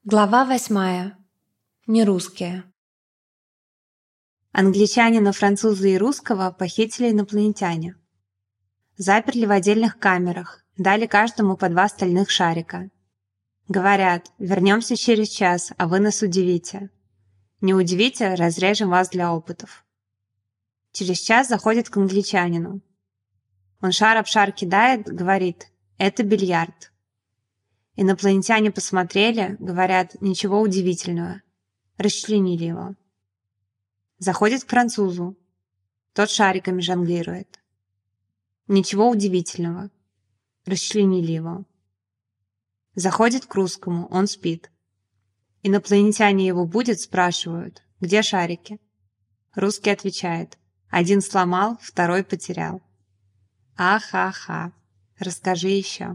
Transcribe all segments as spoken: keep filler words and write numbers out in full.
Глава восьмая. Нерусские. Англичанина, француза и русского похитили инопланетяне. Заперли в отдельных камерах, дали каждому по два стальных шарика. Говорят, вернемся через час, а вы нас удивите. Не удивите, разрежем вас для опытов. Через час заходит к англичанину. Он шар об шар кидает, говорит, это бильярд. Инопланетяне посмотрели, говорят, ничего удивительного. Расчленили его. Заходит к французу. Тот шариками жонглирует. Ничего удивительного. Расчленили его. Заходит к русскому, он спит. Инопланетяне его будут, спрашивают, где шарики? Русский отвечает, один сломал, второй потерял. Ах-ха-ха, расскажи еще.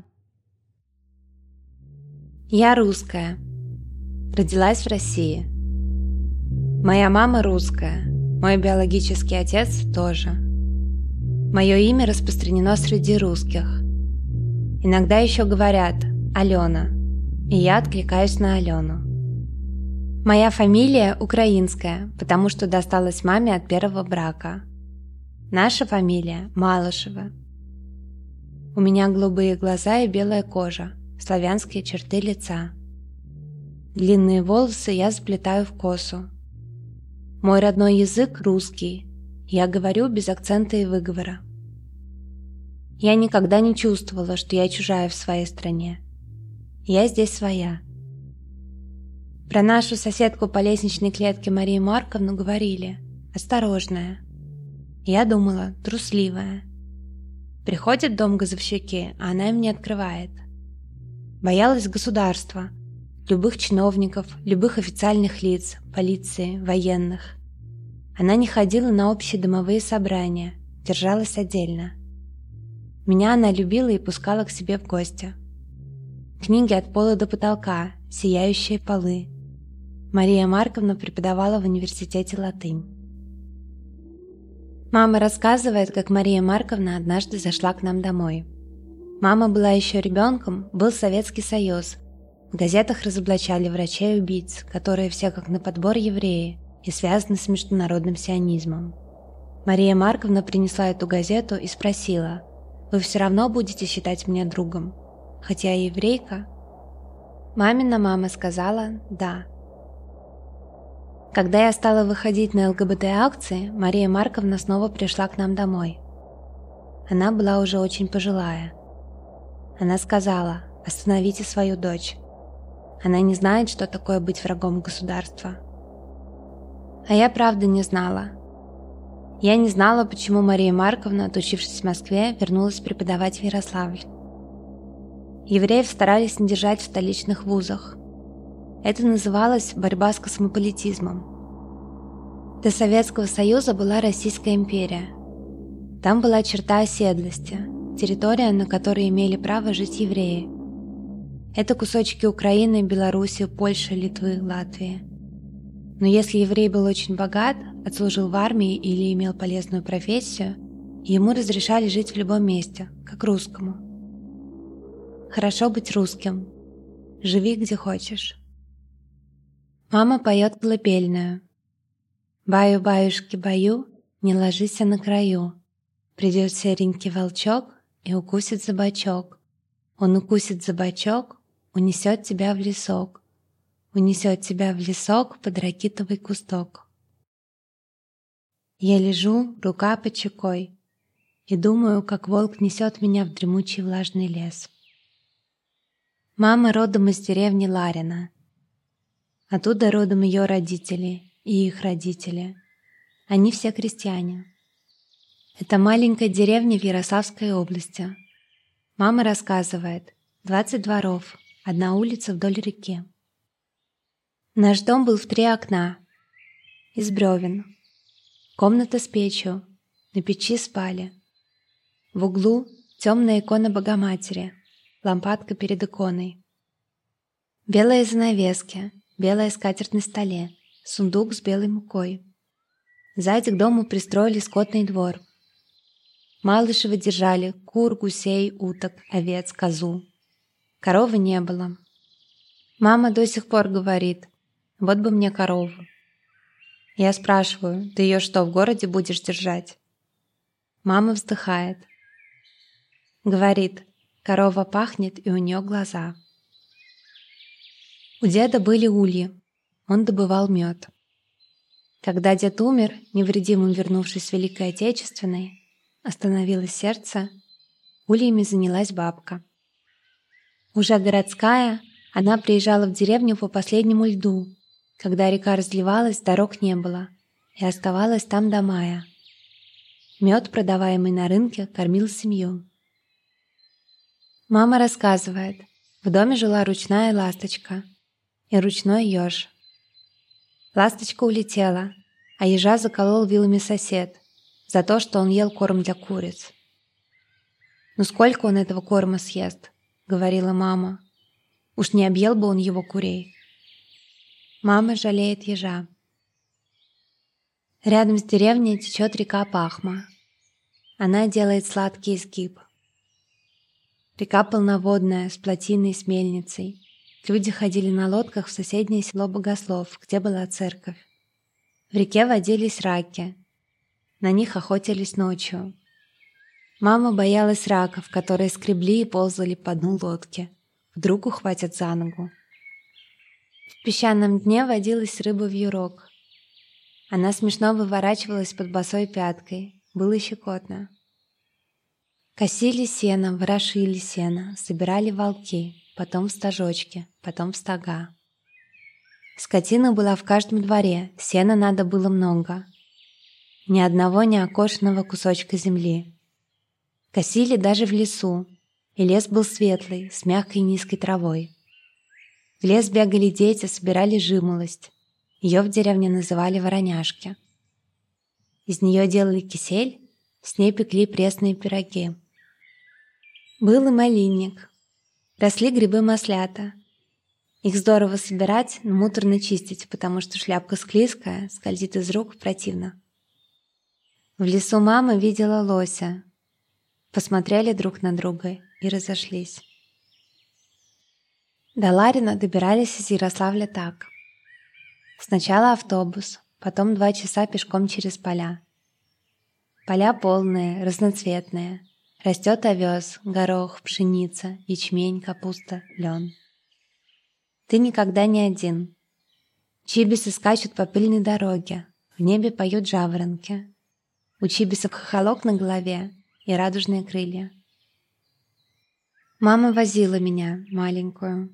Я русская. Родилась в России. Моя мама русская. Мой биологический отец тоже. Мое имя распространено среди русских. Иногда еще говорят «Алена», и я откликаюсь на Алену. Моя фамилия украинская, потому что досталась маме от первого брака. Наша фамилия Малышева. У меня голубые глаза и белая кожа. Славянские черты лица. Длинные волосы я заплетаю в косу. Мой родной язык русский. Я говорю без акцента и выговора. Я никогда не чувствовала, что я чужая в своей стране. Я здесь своя. Про нашу соседку по лестничной клетке Марию Марковну говорили «осторожная». Я думала «трусливая». Приходят в дом газовщики, а она им не открывает. Боялась государства, любых чиновников, любых официальных лиц, полиции, военных. Она не ходила на общие домовые собрания, держалась отдельно. Меня она любила и пускала к себе в гости. Книги от пола до потолка, сияющие полы. Мария Марковна преподавала в университете латынь. Мама рассказывает, как Мария Марковна однажды зашла к нам домой. Мама была еще ребенком, был Советский Союз. В газетах разоблачали врачей-убийц, которые все как на подбор евреи и связаны с международным сионизмом. Мария Марковна принесла эту газету и спросила, «Вы все равно будете считать меня другом, хотя я еврейка?» Мамина мама сказала «да». Когда я стала выходить на ЛГБТ-акции, Мария Марковна снова пришла к нам домой. Она была уже очень пожилая. Она сказала, остановите свою дочь. Она не знает, что такое быть врагом государства. А я правда не знала. Я не знала, почему Мария Марковна, отучившись в Москве, вернулась преподавать в Ярославль. Евреев старались не держать в столичных вузах. Это называлось борьба с космополитизмом. До Советского Союза была Российская империя. Там была черта оседлости. Территория, на которой имели право жить евреи. Это кусочки Украины, Белоруссии, Польши, Литвы, Латвии. Но если еврей был очень богат, отслужил в армии или имел полезную профессию, ему разрешали жить в любом месте, как русскому. Хорошо быть русским. Живи где хочешь. Мама поет колыбельную. «Баю-баюшки, баю, не ложися на краю. Придет серенький волчок и укусит за бочок. Он укусит за бочок, унесет тебя в лесок. Унесет тебя в лесок под ракитовый кусток». Я лежу, рука под щекой, и думаю, как волк несет меня в дремучий влажный лес. Мама родом из деревни Ларина. Оттуда родом ее родители и их родители. Они все крестьяне. Это маленькая деревня в Ярославской области. Мама рассказывает, двадцать дворов, одна улица вдоль реки. Наш дом был в три окна, из бревен. Комната с печью, на печи спали. В углу темная икона Богоматери, лампадка перед иконой. Белые занавески, белая скатерть на столе, сундук с белой мукой. Сзади к дому пристроили скотный двор. Малышевы держали кур, гусей, уток, овец, козу. Коровы не было. Мама до сих пор говорит: вот бы мне корову. Я спрашиваю: ты ее что, в городе будешь держать? Мама вздыхает. Говорит: корова пахнет, и у нее глаза. У деда были ульи. Он добывал мед. Когда дед умер, невредимым вернувшись с Великой Отечественной, остановилось сердце, ульями занялась бабка. Уже городская, она приезжала в деревню по последнему льду. Когда река разливалась, дорог не было, и оставалась там до мая. Мед, продаваемый на рынке, кормил семью. Мама рассказывает, в доме жила ручная ласточка и ручной еж. Ласточка улетела, а ежа заколол вилами сосед за то, что он ел корм для куриц. «Ну сколько он этого корма съест?» — говорила мама. «Уж не объел бы он его курей». Мама жалеет ежа. Рядом с деревней течет река Пахма. Она делает сладкий изгиб. Река полноводная, с плотиной и с мельницей. Люди ходили на лодках в соседнее село Богослов, где была церковь. В реке водились раки. На них охотились ночью. Мама боялась раков, которые скребли и ползали по дну лодки. Вдруг ухватят за ногу. В песчаном дне водилась рыба-вьюрок. Она смешно выворачивалась под босой пяткой. Было щекотно. Косили сено, ворошили сено, собирали волки, потом в стажочки, потом в стога. Скотина была в каждом дворе, сена надо было много. Ни одного неокошенного кусочка земли. Косили даже в лесу, и лес был светлый, с мягкой низкой травой. В лес бегали дети, собирали жимолость. Ее в деревне называли вороняшки. Из нее делали кисель, с ней пекли пресные пироги. Был и малинник. Росли грибы-маслята. Их здорово собирать, но муторно чистить, потому что шляпка склизкая, скользит из рук, противно. В лесу мама видела лося. Посмотрели друг на друга и разошлись. До Ларина добирались из Ярославля так. Сначала автобус, потом два часа пешком через поля. Поля полные, разноцветные. Растет овес, горох, пшеница, ячмень, капуста, лен. Ты никогда не один. Чибисы скачут по пыльной дороге, в небе поют жаворонки. У чибисов хохолок на голове и радужные крылья. Мама возила меня, маленькую.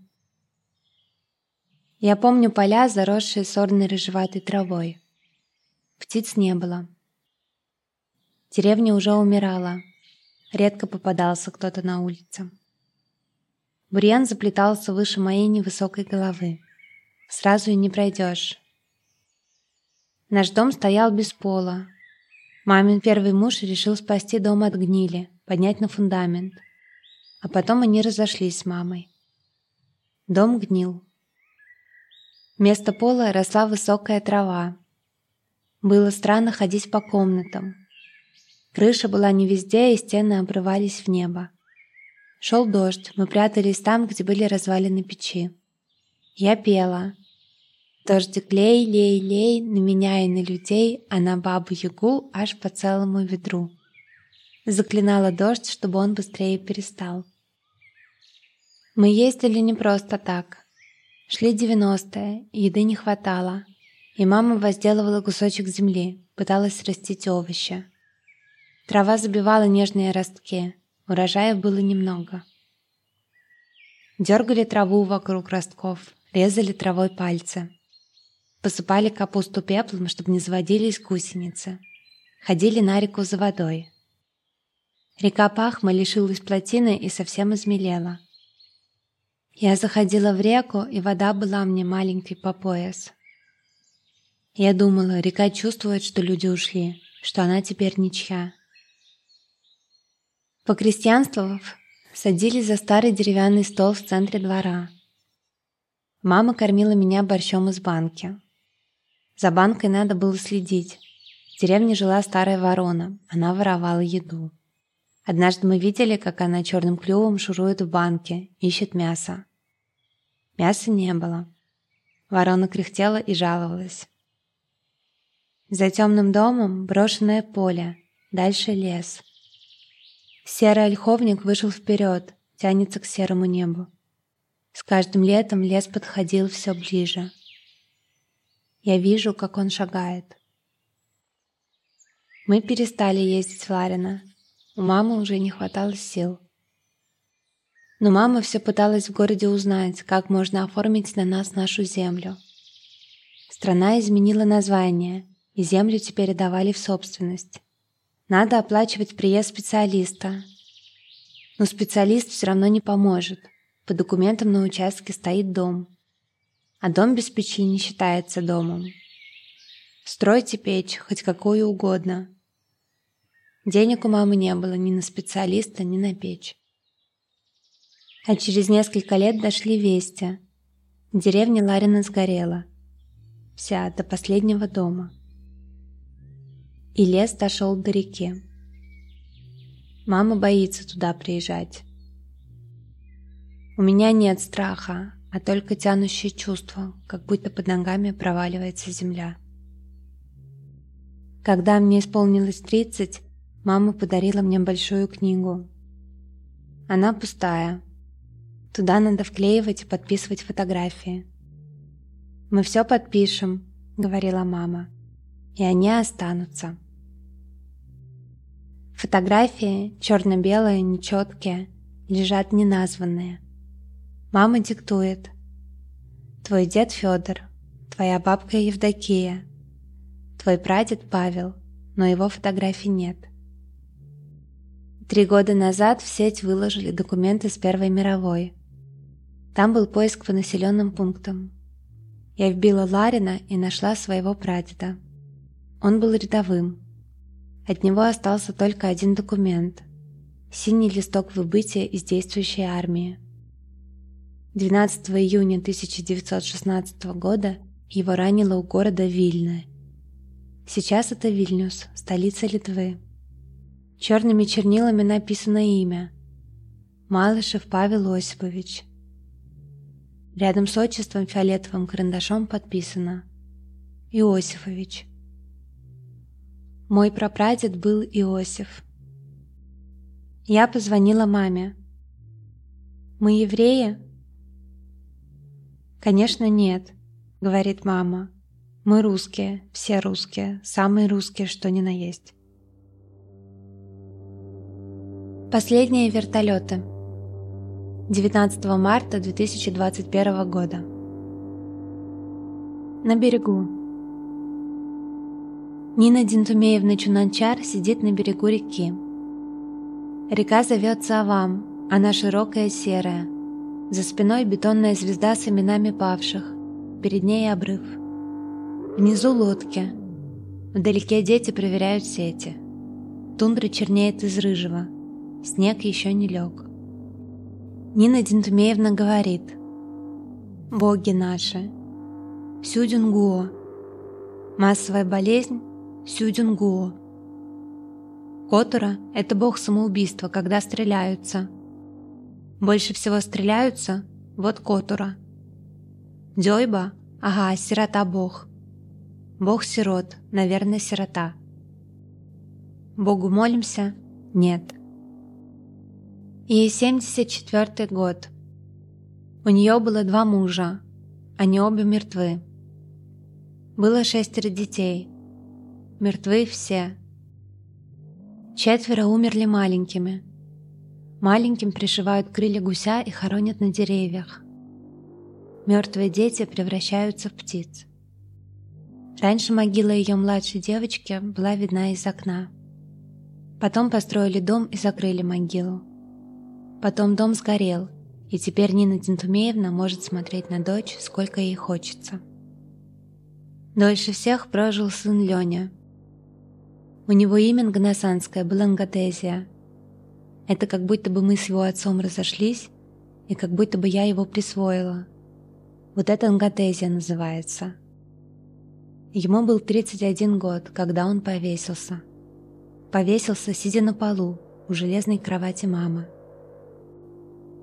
Я помню поля, заросшие сорной рыжеватой травой. Птиц не было. Деревня уже умирала. Редко попадался кто-то на улице. Бурьян заплетался выше моей невысокой головы. Сразу и не пройдешь. Наш дом стоял без пола. Мамин первый муж решил спасти дом от гнили, поднять на фундамент. А потом они разошлись с мамой. Дом гнил. Вместо пола росла высокая трава. Было странно ходить по комнатам. Крыша была не везде, и стены обрывались в небо. Шел дождь, мы прятались там, где были развалины печи. Я пела. Дождик лей, лей, лей, на меня и на людей, а на бабу-ягу аж по целому ведру. Заклинала дождь, чтобы он быстрее перестал. Мы ездили не просто так. Шли девяностые, еды не хватало, и мама возделывала кусочек земли, пыталась растить овощи. Трава забивала нежные ростки, урожая было немного. Дергали траву вокруг ростков, резали травой пальцы. Посыпали капусту пеплом, чтобы не заводились гусеницы. Ходили на реку за водой. Река Пахма лишилась плотины и совсем измелела. Я заходила в реку, и вода была мне маленькой по пояс. Я думала, река чувствует, что люди ушли, что она теперь ничья. Покрестьянствовав, садились за старый деревянный стол в центре двора. Мама кормила меня борщом из банки. За банкой надо было следить. В деревне жила старая ворона, она воровала еду. Однажды мы видели, как она черным клювом шурует в банке, ищет мясо. Мяса не было. Ворона кряхтела и жаловалась. За темным домом брошенное поле, дальше лес. Серый ольховник вышел вперед, тянется к серому небу. С каждым летом лес подходил все ближе. Я вижу, как он шагает. Мы перестали ездить в Ларино. У мамы уже не хватало сил. Но мама все пыталась в городе узнать, как можно оформить на нас нашу землю. Страна изменила название, и землю теперь отдавали в собственность. Надо оплачивать приезд специалиста. Но специалист все равно не поможет. По документам на участке стоит дом. А дом без печи не считается домом. Стройте печь, хоть какую угодно. Денег у мамы не было ни на специалиста, ни на печь. А через несколько лет дошли вести. Деревня Ларино сгорела. Вся, до последнего дома. И лес дошел до реки. Мама боится туда приезжать. У меня нет страха, а только тянущее чувство, как будто под ногами проваливается земля. Когда мне исполнилось тридцать, мама подарила мне большую книгу. Она пустая. Туда надо вклеивать и подписывать фотографии. «Мы все подпишем», — говорила мама, — «и они останутся». Фотографии, черно-белые, нечеткие, лежат неназванные. Мама диктует. Твой дед Федор, твоя бабка Евдокия, твой прадед Павел, но его фотографий нет. Три года назад в сеть выложили документы с Первой мировой. Там был поиск по населенным пунктам. Я вбила Ларино и нашла своего прадеда. Он был рядовым. От него остался только один документ – синий листок выбытия из действующей армии. двенадцатого июня тысяча девятьсот шестнадцатого года его ранило у города Вильны. Сейчас это Вильнюс, столица Литвы. Черными чернилами написано имя – Малышев Павел Осипович. Рядом с отчеством фиолетовым карандашом подписано Иосифович. Мой прапрадед был Иосиф. Я позвонила маме. «Мы евреи?» «Конечно, нет», — говорит мама. «Мы русские, все русские, самые русские, что ни на есть». Последние вертолеты. девятнадцатого марта две тысячи двадцать первого года. На берегу. Нина Динтумеевна Чунанчар сидит на берегу реки. Река зовется Авам, она широкая, серая. За спиной бетонная звезда с именами павших, перед ней обрыв. Внизу лодки. Вдалеке дети проверяют сети. Тундра чернеет из рыжего. Снег еще не лег. Нина Динтумеевна говорит: «Боги наши, Сюдюнгуо, массовая болезнь Сюдюнгуо. Котура – это бог самоубийства, когда стреляются. Больше всего стреляются, вот Котура. Дёйба – ага, сирота-бог. Бог сирот, наверное, сирота. Богу молимся? Нет». Ей семьдесят четвёртый год. У нее было два мужа, они обе мертвы. Было шестеро детей. Мертвы все. Четверо умерли маленькими. Маленьким пришивают крылья гуся и хоронят на деревьях. Мертвые дети превращаются в птиц. Раньше могила ее младшей девочки была видна из окна. Потом построили дом и закрыли могилу. Потом дом сгорел, и теперь Нина Динтумеевна может смотреть на дочь, сколько ей хочется. Дольше всех прожил сын Леня. У него имя Нганасанское было Нгатезия. Это как будто бы мы с его отцом разошлись, и как будто бы я его присвоила. Вот это Нгатезия называется. Ему был тридцать один год, когда он повесился. Повесился, сидя на полу, у железной кровати мамы.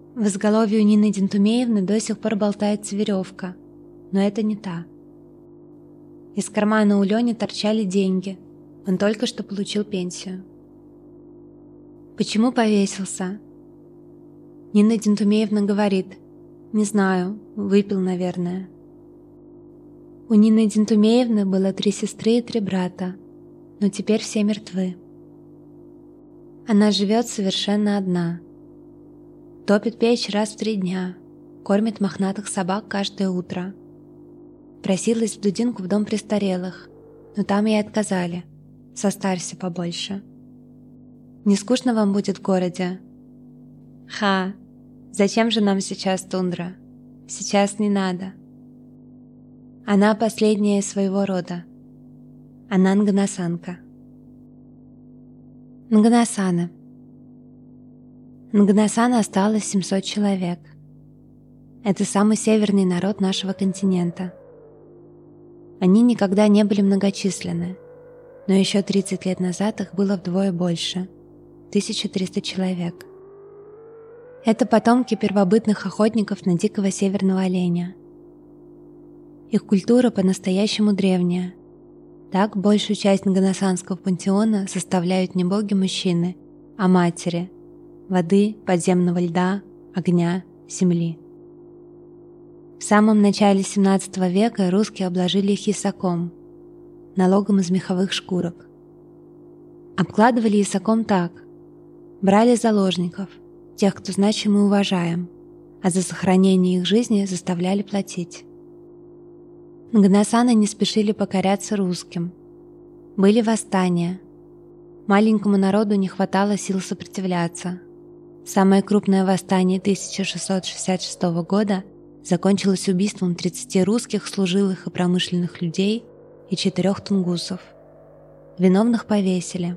В изголовье у Нины Дентумеевны до сих пор болтается веревка, но это не та. Из кармана у Лени торчали деньги, он только что получил пенсию. Почему повесился? Нина Дентумеевна говорит: «Не знаю, выпил, наверное». У Нины Дентумеевны было три сестры и три брата, но теперь все мертвы. Она живет совершенно одна. Топит печь раз в три дня, кормит мохнатых собак каждое утро. Просилась в Дудинку в дом престарелых, но там ей отказали. Состарься побольше. Не скучно вам будет в городе? Ха, зачем же нам сейчас тундра? Сейчас не надо. Она последняя из своего рода. Она нганасанка. Нганасаны. Нганасана осталось семьсот человек. Это самый северный народ нашего континента. Они никогда не были многочисленны, но еще тридцать лет назад их было вдвое больше – тысяча триста человек. Это потомки первобытных охотников на дикого северного оленя. Их культура по-настоящему древняя. Так, большую часть нганасанского пантеона составляют не боги-мужчины, а матери – воды, подземного льда, огня, земли. В самом начале семнадцатого века русские обложили их ясаком, налогом из меховых шкурок. Обкладывали ясаком так: брали заложников, тех, кто значим и уважаем, а за сохранение их жизни заставляли платить. Нганасаны не спешили покоряться русским. Были восстания. Маленькому народу не хватало сил сопротивляться. Самое крупное восстание тысяча шестьсот шестьдесят шестого года закончилось убийством тридцати русских служилых и промышленных людей и четырех тунгусов. Виновных повесили.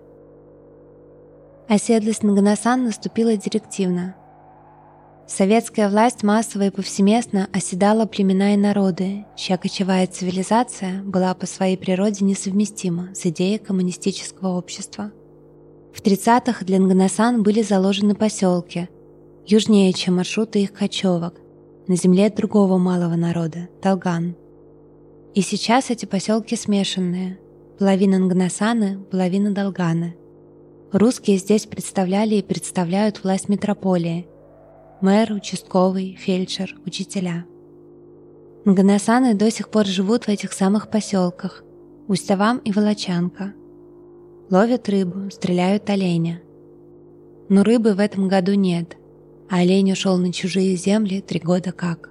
Оседлость Нганасан наступила директивно. Советская власть массово и повсеместно оседала племена и народы, чья кочевая цивилизация была по своей природе несовместима с идеей коммунистического общества. В тридцатых для Нганасан были заложены поселки, южнее, чем маршруты их кочевок, на земле другого малого народа – Долган. И сейчас эти поселки смешанные – половина Нганасаны, половина Долганы. Русские здесь представляли и представляют власть метрополии – мэр, участковый, фельдшер, учителя. Нганасаны до сих пор живут в этих самых поселках – Усть-Авам и Волочанка. Ловят рыбу, стреляют оленя. Но рыбы в этом году нет, а олень ушел на чужие земли три года как.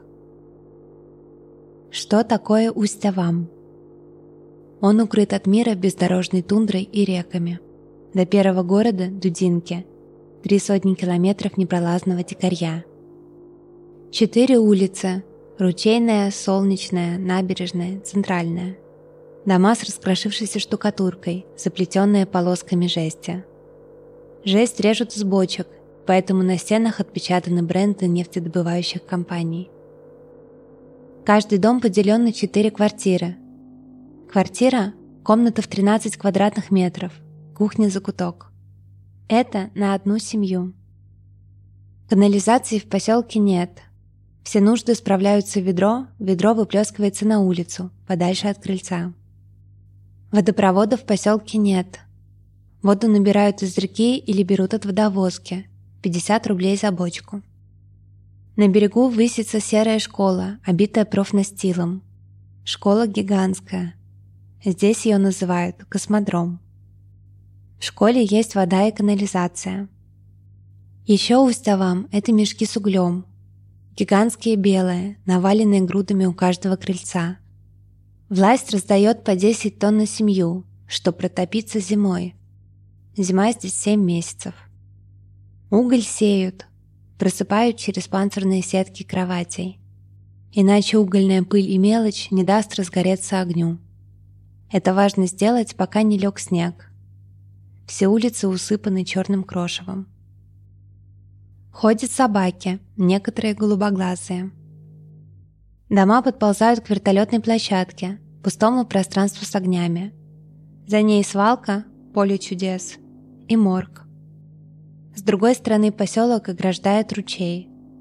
Что такое Усть-Авам? Он укрыт от мира бездорожной тундрой и реками. До первого города, Дудинки, три сотни километров непролазного дикарья. Четыре улицы – Ручейная, Солнечная, Набережная, Центральная. Дома с раскрошившейся штукатуркой, заплетенные полосками жести. Жесть режут из бочек, поэтому на стенах отпечатаны бренды нефтедобывающих компаний. Каждый дом поделен на четыре квартиры. Квартира – комната в тринадцать квадратных метров, кухня-закуток. Это на одну семью. Канализации в поселке нет. Все нужды справляются в ведро, ведро выплескивается на улицу, подальше от крыльца. Водопровода в поселке нет. Воду набирают из реки или берут от водовозки, пятьдесят рублей за бочку. На берегу высится серая школа, обитая профнастилом. Школа гигантская. Здесь ее называют космодром. В школе есть вода и канализация. Еще Усть-Авам – это мешки с углем. Гигантские белые, наваленные грудами у каждого крыльца. Власть раздает по десять тонн на семью, чтобы протопиться зимой. Зима здесь семь месяцев. Уголь сеют, просыпают через панцирные сетки кроватей. Иначе угольная пыль и мелочь не даст разгореться огню. Это важно сделать, пока не лег снег. Все улицы усыпаны черным крошевом. Ходят собаки, некоторые голубоглазые. Дома подползают к вертолетной площадке, пустому пространству с огнями. За ней свалка, поле чудес, и морг. С другой стороны поселок ограждает ручей.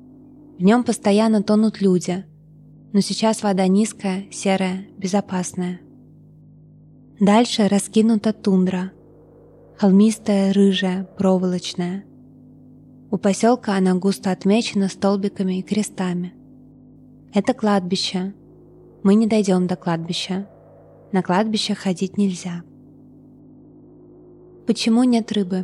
В нем постоянно тонут люди, но сейчас вода низкая, серая, безопасная. Дальше раскинута тундра, холмистая, рыжая, проволочная. У поселка она густо отмечена столбиками и крестами. Это кладбище. Мы не дойдем до кладбища. На кладбище ходить нельзя. Почему нет рыбы?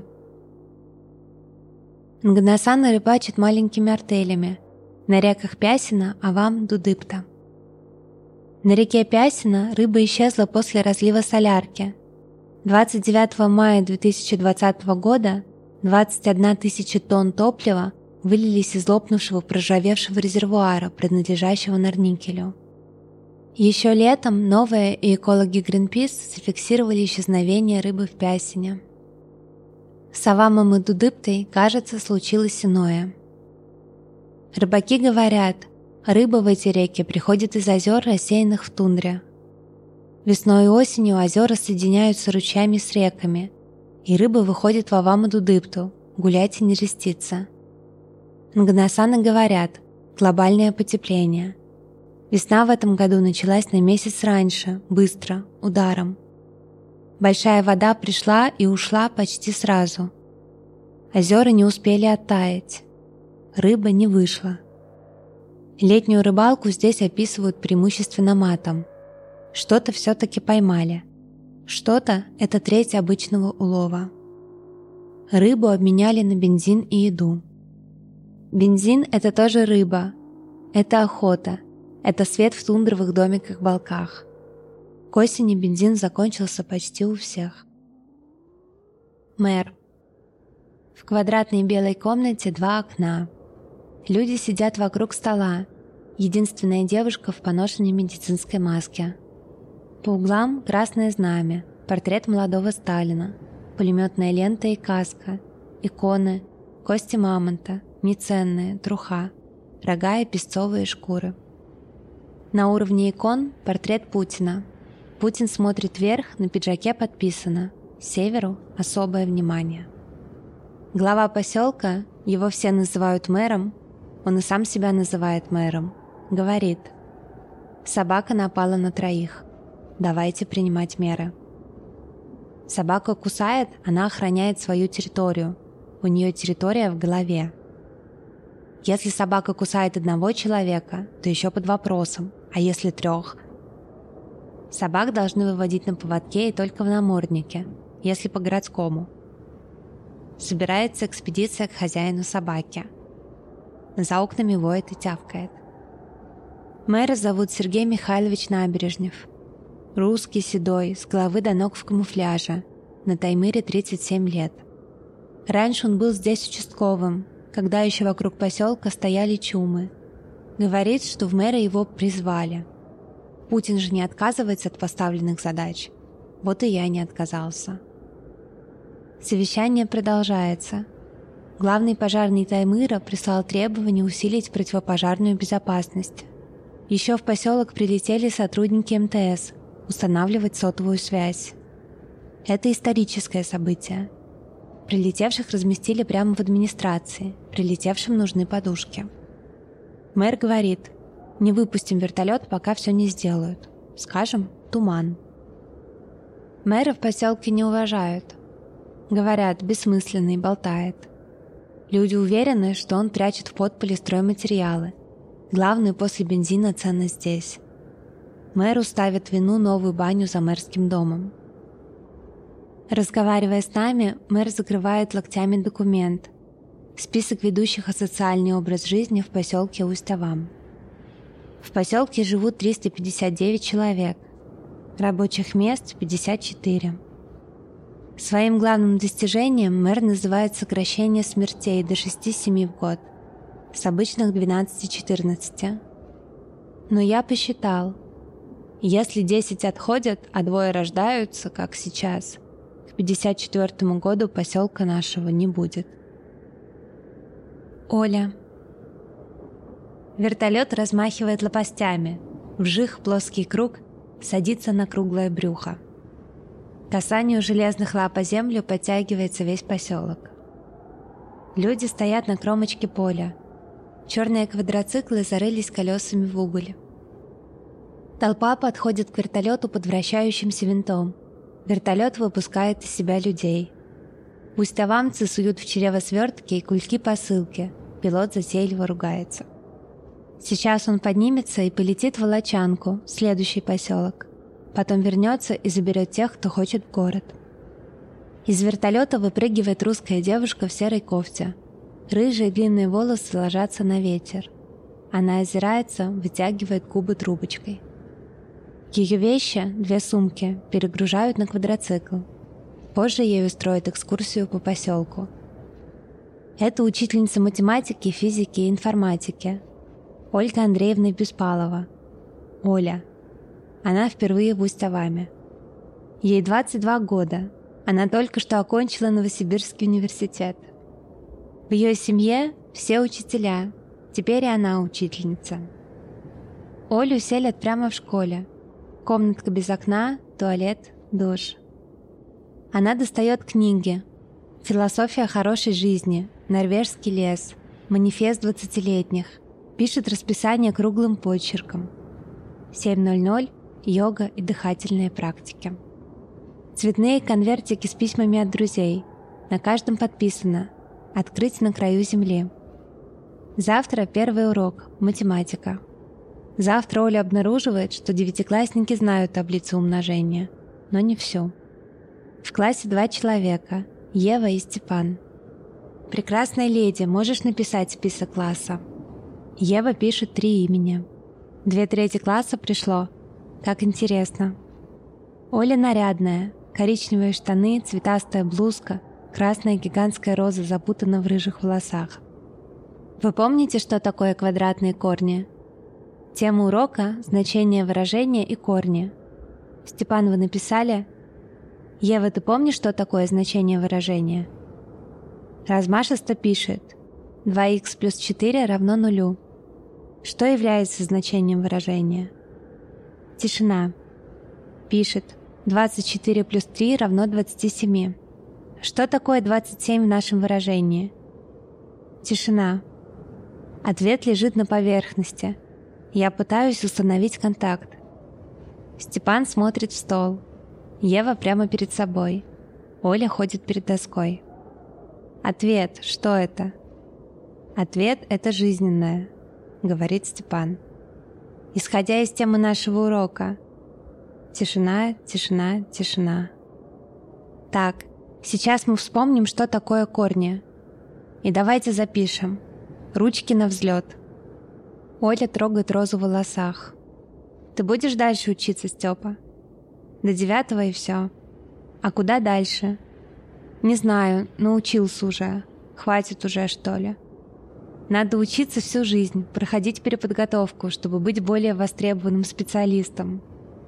Нгнасаны рыбачат маленькими артелями на реках Пясина, Авам, Дудыпта. На реке Пясина рыба исчезла после разлива солярки. двадцать девятого мая две тысячи двадцатого года двадцать одна тысяча тонн топлива вылились из лопнувшего проржавевшего резервуара, принадлежащего Норникелю. Еще летом новые и экологи Greenpeace зафиксировали исчезновение рыбы в Пясине. С Авамом и Дудыптой, кажется, случилось иное. Рыбаки говорят, рыба в эти реки приходит из озер, рассеянных в тундре. Весной и осенью озера соединяются ручьями с реками, и рыба выходит в Авам и Дудыпту, гулять и нереститься. Нгнасаны говорят, глобальное потепление. Весна в этом году началась на месяц раньше, быстро, ударом. Большая вода пришла и ушла почти сразу. Озера не успели оттаять. Рыба не вышла. Летнюю рыбалку здесь описывают преимущественно матом. Что-то все-таки поймали. Что-то – это треть обычного улова. Рыбу обменяли на бензин и еду. Бензин – это тоже рыба. Это охота. Это свет в тундровых домиках-балках. К осени бензин закончился почти у всех. Мэр. В квадратной белой комнате два окна. Люди сидят вокруг стола. Единственная девушка в поношенной медицинской маске. По углам красное знамя, портрет молодого Сталина, пулеметная лента и каска, иконы, кости мамонта, неценные, труха, рога и песцовые шкуры. На уровне икон портрет Путина. Путин смотрит вверх, на пиджаке подписано «Северу особое внимание». Глава поселка, его все называют мэром, он и сам себя называет мэром, говорит: «Собака напала на троих. Давайте принимать меры». Собака кусает, она охраняет свою территорию. У нее территория в голове. Если собака кусает одного человека, то еще под вопросом, а если трех? Собак должны выводить на поводке и только в наморднике, если по-городскому. Собирается экспедиция к хозяину собаки. За окнами воет и тявкает. Мэра зовут Сергей Михайлович Набережнев. Русский, седой, с головы до ног в камуфляже, на Таймыре тридцать семь лет. Раньше он был здесь участковым, когда еще вокруг поселка стояли чумы. Говорит, что в мэра его призвали. Путин же не отказывается от поставленных задач. Вот и я не отказался. Совещание продолжается. Главный пожарный Таймыра прислал требование усилить противопожарную безопасность. Еще в поселок прилетели сотрудники эм тэ эс устанавливать сотовую связь. Это историческое событие. Прилетевших разместили прямо в администрации. Прилетевшим нужны подушки. Мэр говорит: не выпустим вертолет, пока все не сделают. Скажем, туман. Мэра в поселке не уважают. Говорят, бессмысленный, болтает. Люди уверены, что он прячет в подполе стройматериалы. Главное, после бензина цены здесь. Мэру ставят вину новую баню за мэрским домом. Разговаривая с нами, мэр закрывает локтями документ. Список ведущих асоциальный образ жизни в поселке Усть-Авам. В поселке живут триста пятьдесят девять человек. Рабочих мест пятьдесят четыре. Своим главным достижением мэр называет сокращение смертей до шести-семи в год, с обычных двенадцати-четырнадцати. Но я посчитал, если десять отходят, а двое рождаются, как сейчас, к пятьдесят четвёртому году поселка нашего не будет. Оля. Вертолет размахивает лопастями, вжих плоский круг, садится на круглое брюхо. К касанию железных лап о землю подтягивается весь поселок. Люди стоят на кромочке поля. Черные квадроциклы зарылись колесами в уголь. Толпа подходит к вертолету под вращающимся винтом. Вертолет выпускает из себя людей. Усть-авамцы суют в чрево свертки и кульки посылки. Пилот затейливо ругается. Сейчас он поднимется и полетит в Волочанку, следующий поселок. Потом вернется и заберет тех, кто хочет в город. Из вертолета выпрыгивает русская девушка в серой кофте. Рыжие длинные волосы ложатся на ветер. Она озирается, вытягивает губы трубочкой. Ее вещи, две сумки, перегружают на квадроцикл. Позже ей устроят экскурсию по поселку. Это учительница математики, физики и информатики. Ольга Андреевна Беспалова. Оля. Она впервые в Усть-Аваме. Ей двадцать два года. Она только что окончила Новосибирский университет. В ее семье все учителя. Теперь и она учительница. Олю селят прямо в школе. Комнатка без окна, туалет, душ. Она достает книги. «Философия хорошей жизни», «Норвежский лес», «Манифест двадцатилетних». Пишет расписание круглым почерком. семь ноль ноль – йога и дыхательные практики. Цветные конвертики с письмами от друзей. На каждом подписано «Открыть на краю земли». Завтра первый урок – математика. Завтра Оля обнаруживает, что девятиклассники знают таблицу умножения, но не всю. В классе два человека – Ева и Степан. «Прекрасная леди, можешь написать список класса?» Ева пишет три имени. Две трети класса пришло. Как интересно. Оля нарядная. Коричневые штаны, цветастая блузка, красная гигантская роза запутана в рыжих волосах. Вы помните, что такое квадратные корни? Тема урока – значение выражения и корни. Степан, вы написали? Ева, ты помнишь, что такое значение выражения? Размашисто пишет. два икс плюс четыре равно нулю. Что является значением выражения? Тишина. Пишет. двадцать четыре плюс три равно двадцати семи. Что такое двадцать семь в нашем выражении? Тишина. Ответ лежит на поверхности. Я пытаюсь установить контакт. Степан смотрит в стол. Ева прямо перед собой. Оля ходит перед доской. Ответ. Что это? Ответ – это жизненное, говорит Степан. Исходя из темы нашего урока. Тишина, тишина, тишина. Так, сейчас мы вспомним, что такое корни. И давайте запишем. Ручки на взлет. Оля трогает розу в волосах. Ты будешь дальше учиться, Степа? До девятого и все. А куда дальше? Не знаю, научился уже. Хватит уже, что ли. Надо учиться всю жизнь, проходить переподготовку, чтобы быть более востребованным специалистом.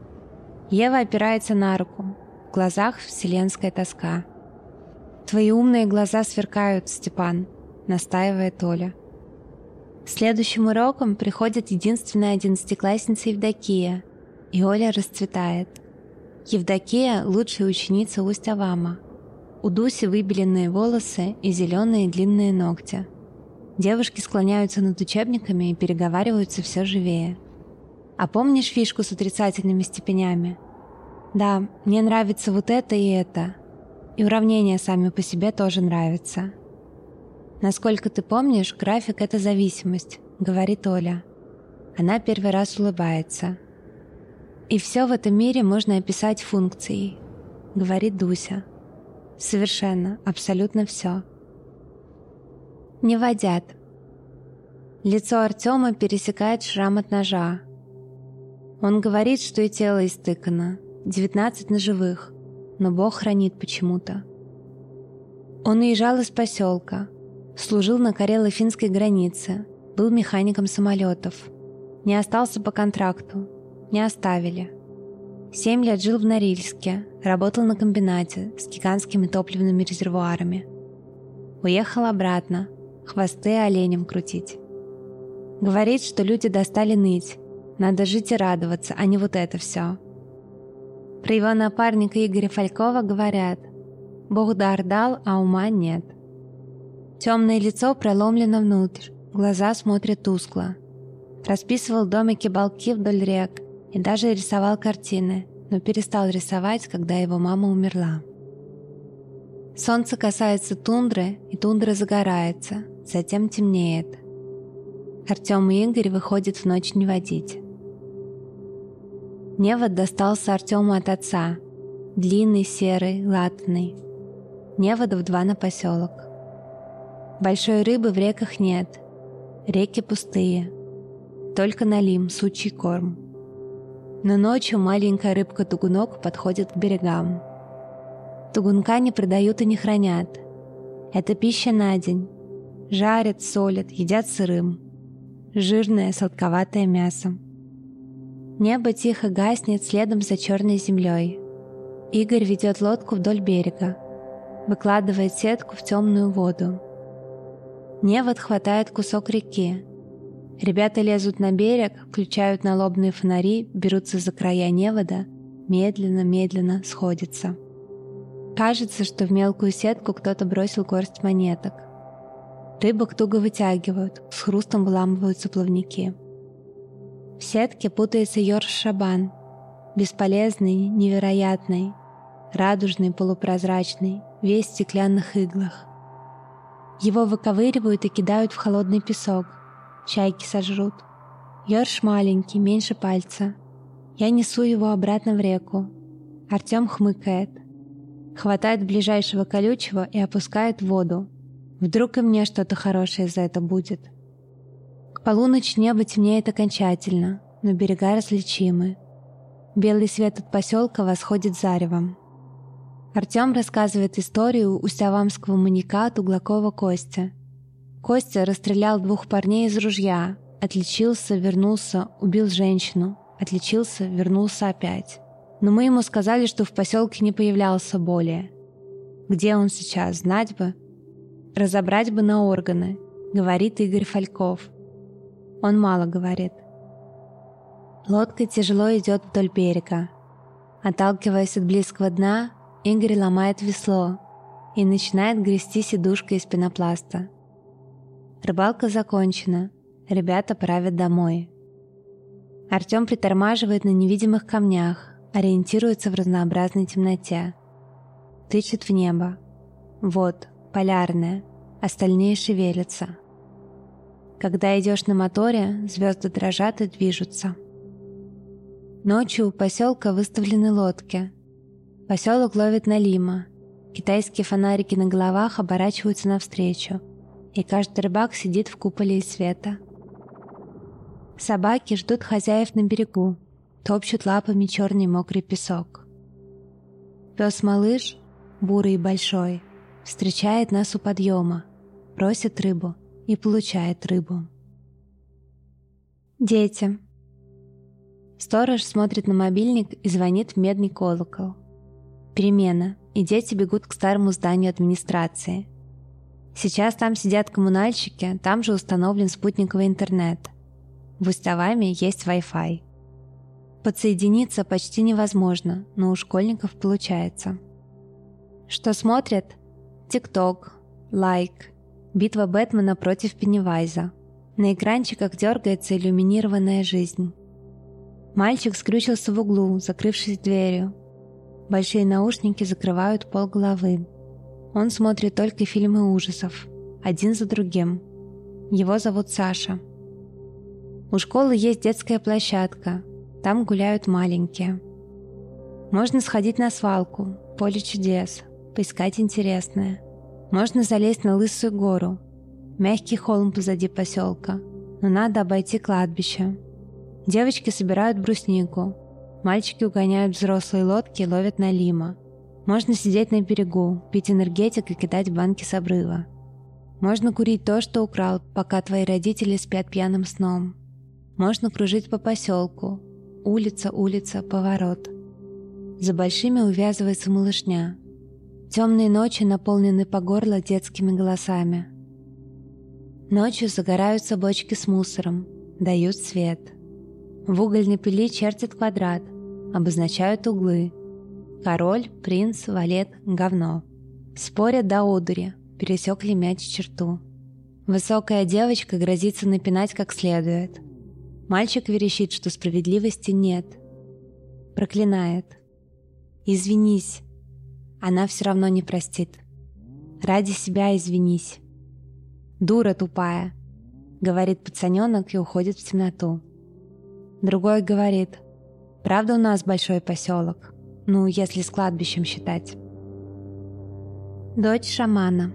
Ева опирается на руку. В глазах вселенская тоска. «Твои умные глаза сверкают, Степан», — настаивает Оля. Следующим уроком приходит единственная одиннадцатиклассница Евдокия, и Оля расцветает. Евдокия — лучшая ученица Усть-Авама. У Дуси выбеленные волосы и зеленые длинные ногти. Девушки склоняются над учебниками и переговариваются все живее. «А помнишь фишку с отрицательными степенями?» «Да, мне нравится вот это и это. И уравнения сами по себе тоже нравятся». «Насколько ты помнишь, график — это зависимость», — говорит Оля. Она первый раз улыбается. «И все в этом мире можно описать функцией», — говорит Дуся. «Совершенно, абсолютно все». Не водят. Лицо Артема пересекает шрам от ножа. Он говорит, что и тело истыкано, девятнадцать ножевых, но Бог хранит почему-то. Он уезжал из поселка, служил на карело-финской границе, был механиком самолетов. Не остался по контракту, не оставили. Семь лет жил в Норильске, работал на комбинате с гигантскими топливными резервуарами. Уехал обратно, хвосты оленям крутить. Говорит, что люди достали ныть, надо жить и радоваться, а не вот это все. Про его напарника Игоря Фалькова говорят: «Бог дар дал, а ума нет». Темное лицо проломлено внутрь, Глаза смотрят тускло. Расписывал домики-балки вдоль рек и даже рисовал картины, но перестал рисовать, когда его мама умерла. Солнце касается тундры, и тундра загорается, затем темнеет. Артем и Игорь выходят в ночь не водить. Невод достался Артему от отца. Длинный, серый, латанный. Неводов два на поселок. Большой рыбы в реках нет. Реки пустые. Только налим, сучий корм. Но ночью маленькая рыбка-тугунок подходит к берегам. Тугунка не продают и не хранят. Это пища на день. Жарят, солят, едят сырым. Жирное, сладковатое мясо. Небо тихо гаснет следом за черной землей. Игорь ведет лодку вдоль берега. Выкладывает сетку в темную воду. Невод хватает кусок реки. Ребята лезут на берег, включают налобные фонари, берутся за края невода, медленно-медленно сходятся. Кажется, что в мелкую сетку кто-то бросил горсть монеток. Рыбок туго вытягивают, с хрустом выламываются плавники. В сетке путается ёрш-шабан, бесполезный, невероятный, радужный, полупрозрачный, весь в стеклянных иглах. Его выковыривают и кидают в холодный песок. Чайки сожрут. Ёрш маленький, меньше пальца. Я несу его обратно в реку. Артем хмыкает. Хватает ближайшего колючего и опускает в воду. Вдруг и мне что-то хорошее за это будет. К полуночи небо темнеет окончательно, но берега различимы. Белый свет от поселка восходит заревом. Артем рассказывает историю усть-авамского маньяка Туглакова Костя. Костя расстрелял двух парней из ружья, отличился, вернулся, убил женщину, отличился, вернулся опять. Но мы ему сказали, что в поселке не появлялся более. Где он сейчас, знать бы? Разобрать бы на органы, говорит Игорь Фальков. Он мало говорит. Лодка тяжело идет вдоль берега. Отталкиваясь от близкого дна, Игорь ломает весло и начинает грести сидушкой из пенопласта. Рыбалка закончена, ребята правят домой. Артем притормаживает на невидимых камнях, ориентируется в разнообразной темноте. Тычет в небо. Вот, полярное, остальные шевелятся. Когда идешь на моторе, звезды дрожат и движутся. Ночью у поселка выставлены лодки. Поселок ловит налима. Китайские фонарики на головах оборачиваются навстречу, и каждый рыбак сидит в куполе из света. Собаки ждут хозяев на берегу, топчут лапами черный мокрый песок. Пес-малыш, бурый и большой, встречает нас у подъема, просит рыбу и получает рыбу. Дети. Сторож смотрит на мобильник и звонит в медный колокол. Перемена, и дети бегут к старому зданию администрации. Сейчас там сидят коммунальщики, там же установлен спутниковый интернет. В Усть-Аваме есть Wi-Fi. Подсоединиться почти невозможно, но у школьников получается. Что смотрят? ТикТок, лайк, битва Бэтмена против Пеннивайза. На экранчиках дергается иллюминированная жизнь. Мальчик скрючился в углу, закрывшись дверью. Большие наушники закрывают полголовы. Он смотрит только фильмы ужасов, один за другим. Его зовут Саша. У школы есть детская площадка, там гуляют маленькие. Можно сходить на свалку, поле чудес, поискать интересное. Можно залезть на Лысую гору, мягкий холм позади поселка, но надо обойти кладбище. Девочки собирают бруснику, мальчики угоняют взрослые лодки и ловят налима. Можно сидеть на берегу, пить энергетик и кидать банки с обрыва. Можно курить то, что украл, пока твои родители спят пьяным сном. Можно кружить по поселку. Улица, улица, поворот. За большими увязывается малышня. Темные ночи наполнены по горло детскими голосами. Ночью загораются бочки с мусором, дают свет. В угольной пыли чертят квадрат, обозначают углы. Король, принц, валет, говно. Спорят до одури, пересекли мяч черту. Высокая девочка грозится напинать как следует. Мальчик верещит, что справедливости нет. Проклинает. Извинись. Она все равно не простит. Ради себя извинись. Дура тупая, говорит пацаненок и уходит в темноту. Другой говорит: правда у нас большой поселок? Ну, если с кладбищем считать. Дочь шамана.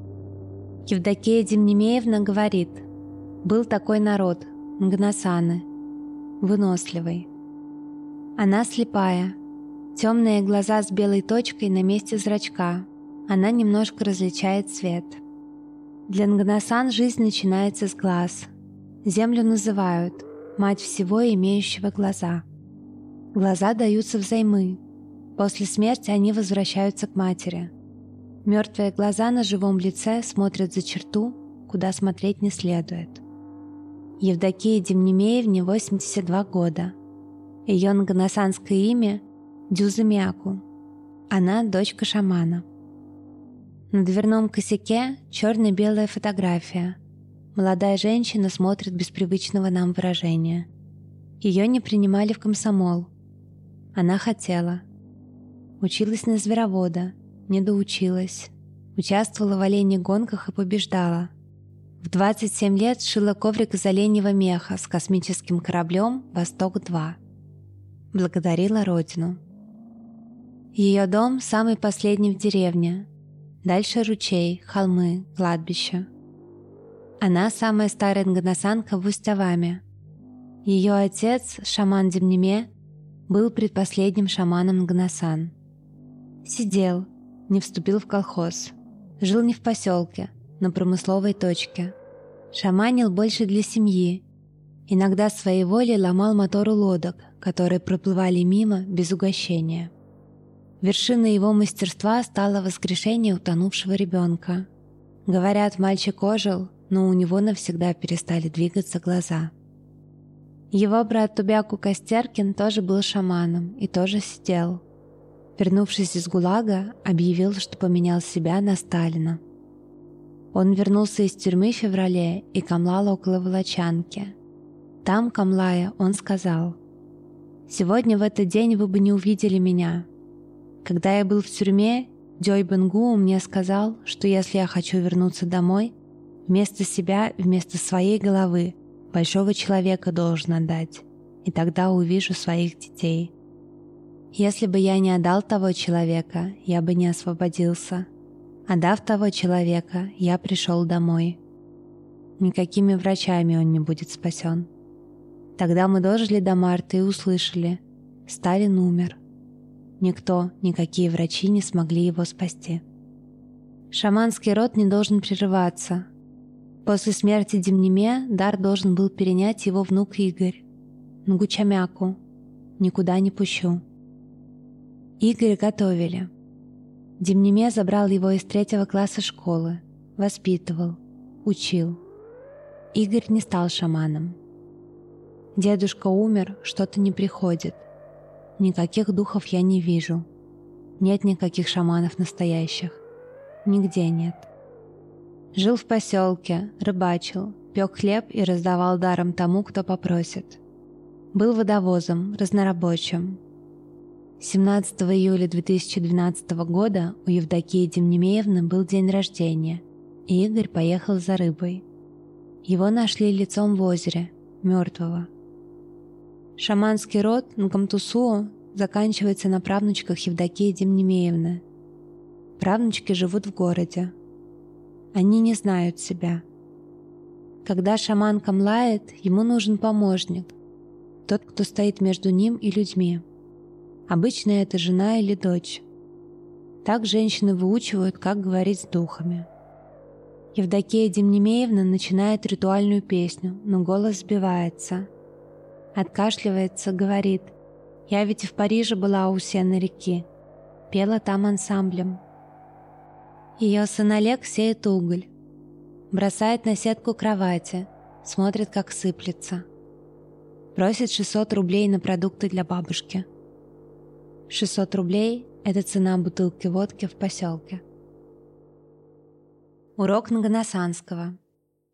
Евдокия Демнемеевна говорит: был такой народ, Нгнасаны, выносливый. Она слепая, темные глаза с белой точкой на месте зрачка, она немножко различает цвет. Для Нгнасан жизнь начинается с глаз. Землю называют мать всего имеющего глаза. Глаза даются взаймы. После смерти они возвращаются к матери. Мертвые глаза на живом лице смотрят за черту, куда смотреть не следует. Евдокии Демнемеевне восемьдесят два года. Ее нгнасанское имя – Дюзымяку. Она дочка шамана. На дверном косяке черно-белая фотография. Молодая женщина смотрит без привычного нам выражения. Ее не принимали в комсомол. Она хотела. Училась на зверовода, не доучилась. Участвовала в оленьих гонках и побеждала. В двадцать семь лет сшила коврик из оленьего меха с космическим кораблем «Восток-два». Благодарила родину. Ее дом самый последний в деревне. Дальше ручей, холмы, кладбище. Она самая старая нгнасанка в Усть-Аваме. Ее отец, шаман Демнеме, был предпоследним шаманом Нгнасан. Сидел, не вступил в колхоз. Жил не в поселке, на промысловой точке. Шаманил больше для семьи. Иногда своей волей ломал моторы лодок, которые проплывали мимо без угощения. Вершиной его мастерства стало воскрешение утонувшего ребенка. Говорят, мальчик ожил, но у него навсегда перестали двигаться глаза. Его брат Тубяку Костеркин тоже был шаманом и тоже сидел. Вернувшись из ГУЛАГа, объявил, что поменял себя на Сталина. Он вернулся из тюрьмы в феврале и камлал около Волочанки. Там, камлая, он сказал: «Сегодня в этот день вы бы не увидели меня. Когда я был в тюрьме, Дёй Бенгу мне сказал, что если я хочу вернуться домой, вместо себя, вместо своей головы, большого человека должен отдать, и тогда увижу своих детей. Если бы я не отдал того человека, я бы не освободился. Отдав того человека, я пришел домой. Никакими врачами он не будет спасен». Тогда мы дожили до марта и услышали: Сталин умер. Никто, никакие врачи не смогли его спасти. Шаманский род не должен прерываться. После смерти Демнеме дар должен был перенять его внук Игорь. Нгучамяку. Никуда не пущу. Игоря готовили. Демнеме забрал его из третьего класса школы, воспитывал, учил. Игорь не стал шаманом. Дедушка умер, что-то не приходит. Никаких духов я не вижу. Нет никаких шаманов настоящих. Нигде нет. Жил в поселке, рыбачил, пек хлеб и раздавал даром тому, кто попросит. Был водовозом, разнорабочим. семнадцатого июля две тысячи двенадцатого года у Евдокии Демнемеевны был день рождения, и Игорь поехал за рыбой. Его нашли лицом в озере, мертвого. Шаманский род Нгамтусуо заканчивается на правнучках Евдокии Демнемеевны. Правнучки живут в городе. Они не знают себя. Когда шаман камлает, ему нужен помощник, тот, кто стоит между ним и людьми. Обычно это жена или дочь. Так женщины выучивают, как говорить с духами. Евдокия Демнемеевна начинает ритуальную песню, но голос сбивается. Откашливается, говорит: «Я ведь и в Париже была у Сенной реки, пела там ансамблем». Ее сын Олег сеет уголь, бросает на сетку кровати, смотрит, как сыплется. Просит шестьсот рублей на продукты для бабушки. шестьсот рублей – это цена бутылки водки в поселке. Урок Нгнасанского.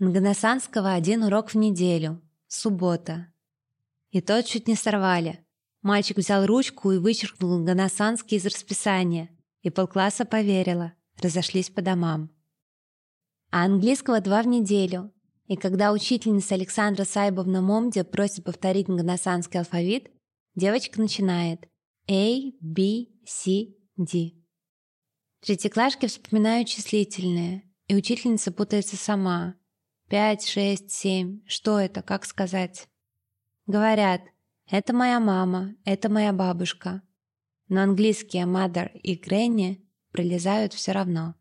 Нганасанского один урок в неделю. Суббота. И тот чуть не сорвали. Мальчик взял ручку и вычеркнул нганасанский из расписания, и полкласса поверило, разошлись по домам. А английского два в неделю. И когда учительница Александра Сайбовна Момдя просит повторить нганасанский алфавит, девочка начинает A, B, C, D. Третьеклашки вспоминают числительные, и учительница путается сама. Пять, шесть, семь. Что это? Как сказать? Говорят, это моя мама, это моя бабушка. Но английские mother и granny пролезают все равно.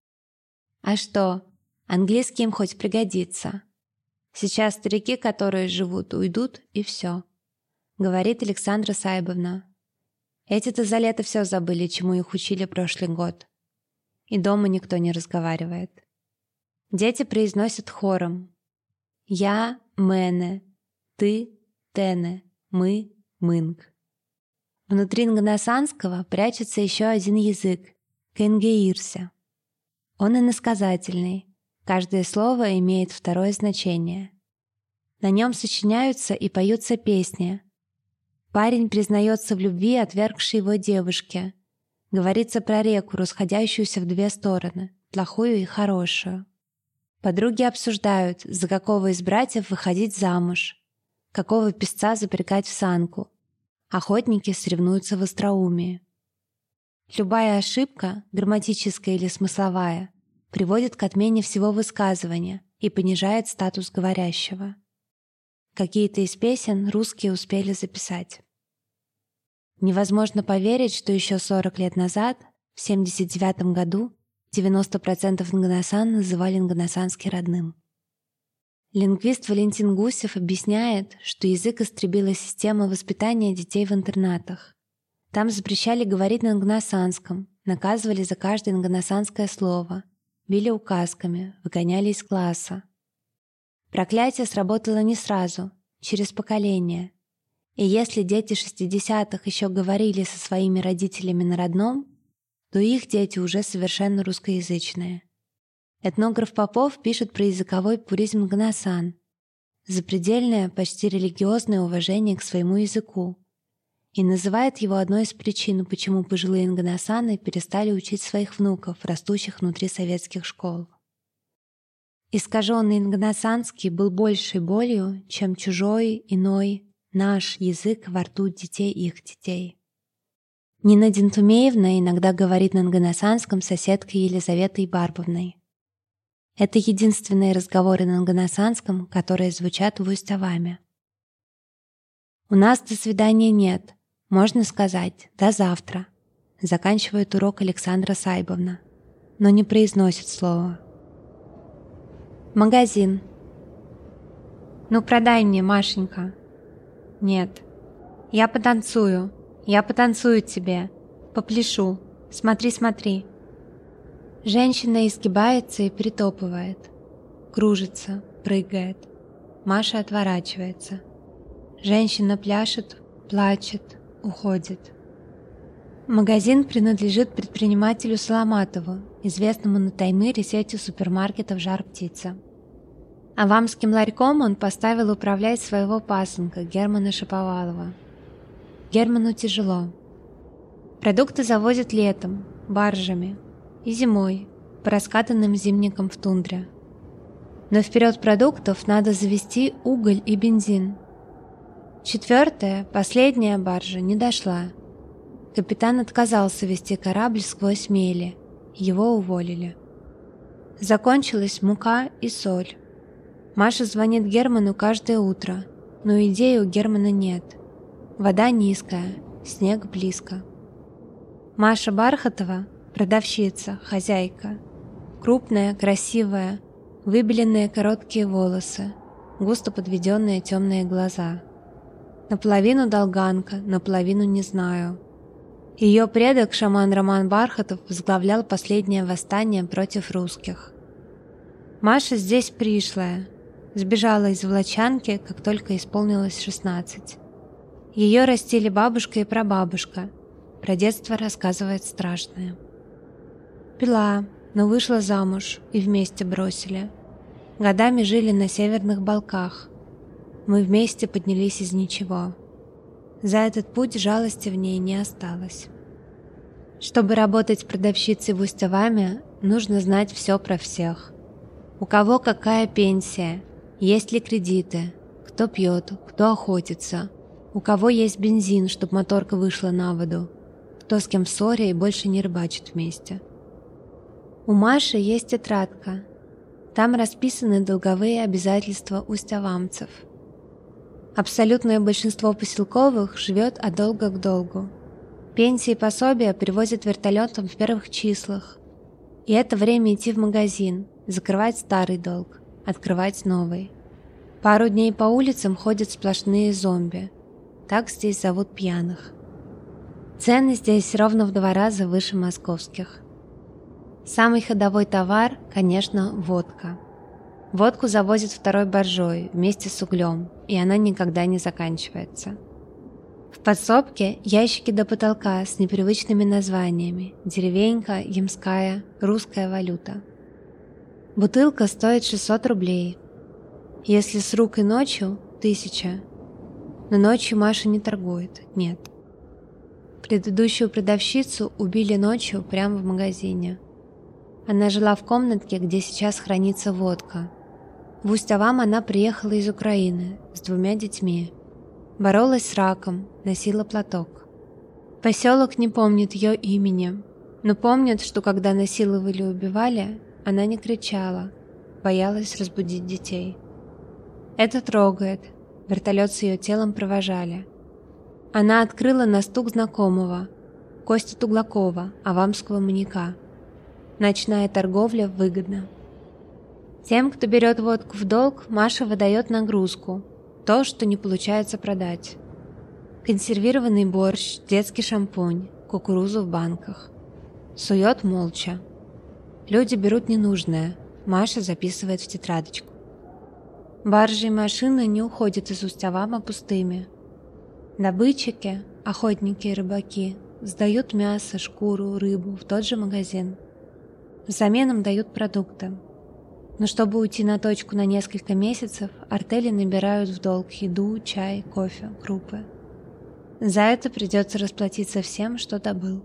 А что? Английский им хоть пригодится. Сейчас старики, которые живут, уйдут, и все. Говорит Александра Сайбовна. Эти-то за лето все забыли, чему их учили прошлый год. И дома никто не разговаривает. Дети произносят хором. Я – мене, ты – тене, мы – мынг. Внутри нганасанского прячется еще один язык – кенгеирся. Он иносказательный, каждое слово имеет второе значение. На нем сочиняются и поются песни. Парень признается в любви отвергшей его девушке. Говорится про реку, расходящуюся в две стороны – плохую и хорошую. Подруги обсуждают, за какого из братьев выходить замуж, какого песца запрягать в санку. Охотники соревнуются в остроумии. Любая ошибка, грамматическая или смысловая, приводит к отмене всего высказывания и понижает статус говорящего. Какие-то из песен русские успели записать. Невозможно поверить, что еще сорок лет назад, в семьдесят девятом году, девяносто процентов нганасан называли нганасанский родным. Лингвист Валентин Гусев объясняет, что язык истребила система воспитания детей в интернатах. Там запрещали говорить на нганасанском, наказывали за каждое нганасанское слово, били указками, выгоняли из класса. Проклятие сработало не сразу, через поколение. И если дети шестидесятых еще говорили со своими родителями на родном, то их дети уже совершенно русскоязычные. Этнограф Попов пишет про языковой пуризм нганасан, запредельное, почти религиозное уважение к своему языку, и называет его одной из причин, почему пожилые нганасаны перестали учить своих внуков, растущих внутри советских школ. Искаженный нганасанский был большей болью, чем чужой, иной, наш язык во рту детей их детей. Нина Дентумеевна иногда говорит на нганасанском с соседкой Елизаветой Барбовной. Это единственные разговоры на нганасанском, которые звучат в Усть-Аваме. «У нас до свидания нет, можно сказать, до завтра», заканчивает урок Александра Сайбовна, но не произносит слова. «Магазин. Ну, продай мне, Машенька». «Нет. Я потанцую. Я потанцую тебе. Попляшу. Смотри, смотри». Женщина изгибается и притопывает. Кружится, прыгает. Маша отворачивается. Женщина пляшет, плачет, уходит. Магазин принадлежит предпринимателю Соломатову, известному на Таймыре сетью супермаркетов «Жар-птица». Авамским ларьком он поставил управлять своего пасынка Германа Шаповалова. Герману тяжело. Продукты завозят летом, баржами, и зимой, по раскатанным зимникам в тундре. Но вперед продуктов надо завести уголь и бензин. Четвертая, последняя баржа не дошла. Капитан отказался вести корабль сквозь мели, его уволили. Закончилась мука и соль. Маша звонит Герману каждое утро, но идеи у Германа нет. Вода низкая, снег близко. Маша Бархатова, продавщица, хозяйка. Крупная, красивая, выбеленные короткие волосы, густо подведенные темные глаза. Наполовину долганка, наполовину не знаю. Ее предок, шаман Роман Бархатов, возглавлял последнее восстание против русских. Маша здесь пришлая. Сбежала из Волочанки, как только исполнилось шестнадцать. Ее растили бабушка и прабабушка. Про детство рассказывает страшное. Пила, но вышла замуж и вместе бросили. Годами жили на северных Балках. Мы вместе поднялись из ничего. За этот путь жалости в ней не осталось. Чтобы работать продавщицей в Усть-Аваме, нужно знать все про всех. У кого какая пенсия, есть ли кредиты, кто пьет, кто охотится, у кого есть бензин, чтобы моторка вышла на воду, кто с кем в ссоре и больше не рыбачит вместе. У Маши есть тетрадка. Там расписаны долговые обязательства усть-авамцев. Абсолютное большинство поселковых живет от долга к долгу. Пенсии и пособия привозят вертолетом в первых числах. И это время идти в магазин, закрывать старый долг, открывать новый. Пару дней по улицам ходят сплошные зомби. Так здесь зовут пьяных. Цены здесь ровно в два раза выше московских. Самый ходовой товар, конечно, водка. Водку завозят второй боржой вместе с углем, и она никогда не заканчивается. В подсобке ящики до потолка с непривычными названиями: деревенька, ямская, русская валюта. Бутылка стоит шестьсот рублей. Если с рук и ночью – тысяча. Но ночью Маша не торгует, нет. Предыдущую продавщицу убили ночью прямо в магазине. Она жила в комнатке, где сейчас хранится водка. В Усть-Авам она приехала из Украины с двумя детьми. Боролась с раком, носила платок. Поселок не помнит ее имени, но помнит, что когда насиловали и убивали, она не кричала, боялась разбудить детей. Это трогает. Вертолет с ее телом провожали. Она открыла на стук знакомого, Кости Туглакова, авамского маньяка. Ночная торговля выгодна. Тем, кто берет водку в долг, Маша выдает нагрузку, то, что не получается продать. Консервированный борщ, детский шампунь, кукурузу в банках. Сует молча. Люди берут ненужное, Маша записывает в тетрадочку. Баржи и машины не уходят из Усть-Авама пустыми. Добытчики, охотники и рыбаки сдают мясо, шкуру, рыбу в тот же магазин. Взамен им дают продукты. Но чтобы уйти на точку на несколько месяцев, артели набирают в долг еду, чай, кофе, крупы. За это придется расплатиться всем, что добыл.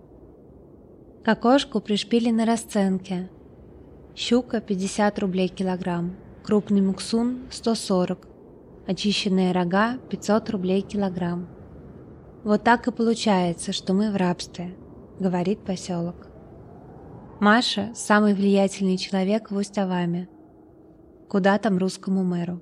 К окошку пришпилены расценки. Щука пятьдесят рублей килограмм, крупный муксун сто сорок, очищенные рога пятьсот рублей килограмм. Вот так и получается, что мы в рабстве, говорит поселок. Маша – самый влиятельный человек в Усть-Аваме. Куда там русскому мэру?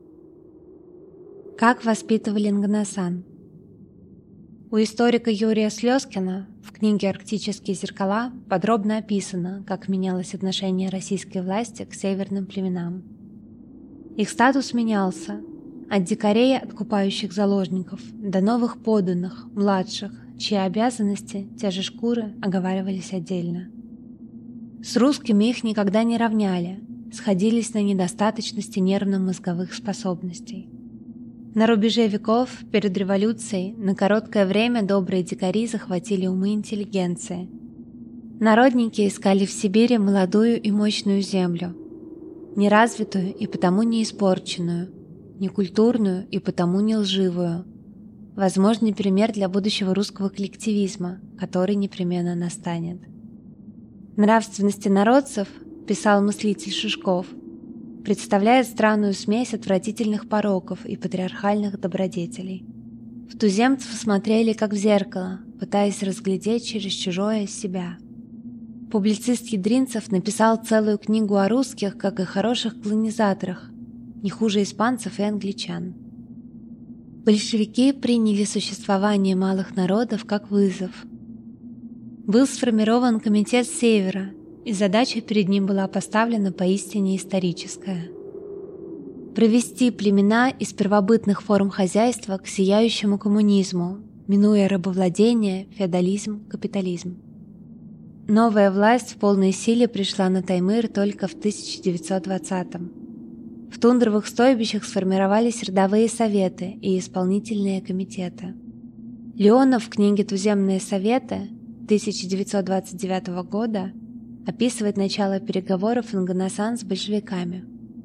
Как воспитывали Нгнасан? У историка Юрия Слезкина в книге «Арктические зеркала» подробно описано, как менялось отношение российской власти к северным племенам. Их статус менялся от дикарей, откупающих заложников, до новых подданных, младших, чьи обязанности, те же шкуры, оговаривались отдельно. С русскими их никогда не равняли, сходились на недостаточности нервно-мозговых способностей. На рубеже веков, перед революцией, на короткое время добрые дикари захватили умы интеллигенции. Народники искали в Сибири молодую и мощную землю, неразвитую и потому не испорченную, некультурную и потому не лживую, возможный пример для будущего русского коллективизма, который непременно настанет. Нравственность инородцев, писал мыслитель Шишков, представляет странную смесь отвратительных пороков и патриархальных добродетелей. В туземцев смотрели как в зеркало, пытаясь разглядеть через чужое себя. Публицист Ядринцев написал целую книгу о русских, как и хороших колонизаторах, не хуже испанцев и англичан. Большевики приняли существование малых народов как вызов. Был сформирован комитет Севера, и задача перед ним была поставлена поистине историческая. Провести племена из первобытных форм хозяйства к сияющему коммунизму, минуя рабовладение, феодализм, капитализм. Новая власть в полной силе пришла на Таймыр только в тысяча девятьсот двадцатом. В тундровых стойбищах сформировались родовые советы и исполнительные комитеты. Леонов в книге «Туземные советы» тысяча девятьсот двадцать девятого года описывает начало переговоров Нгнасан с большевиками.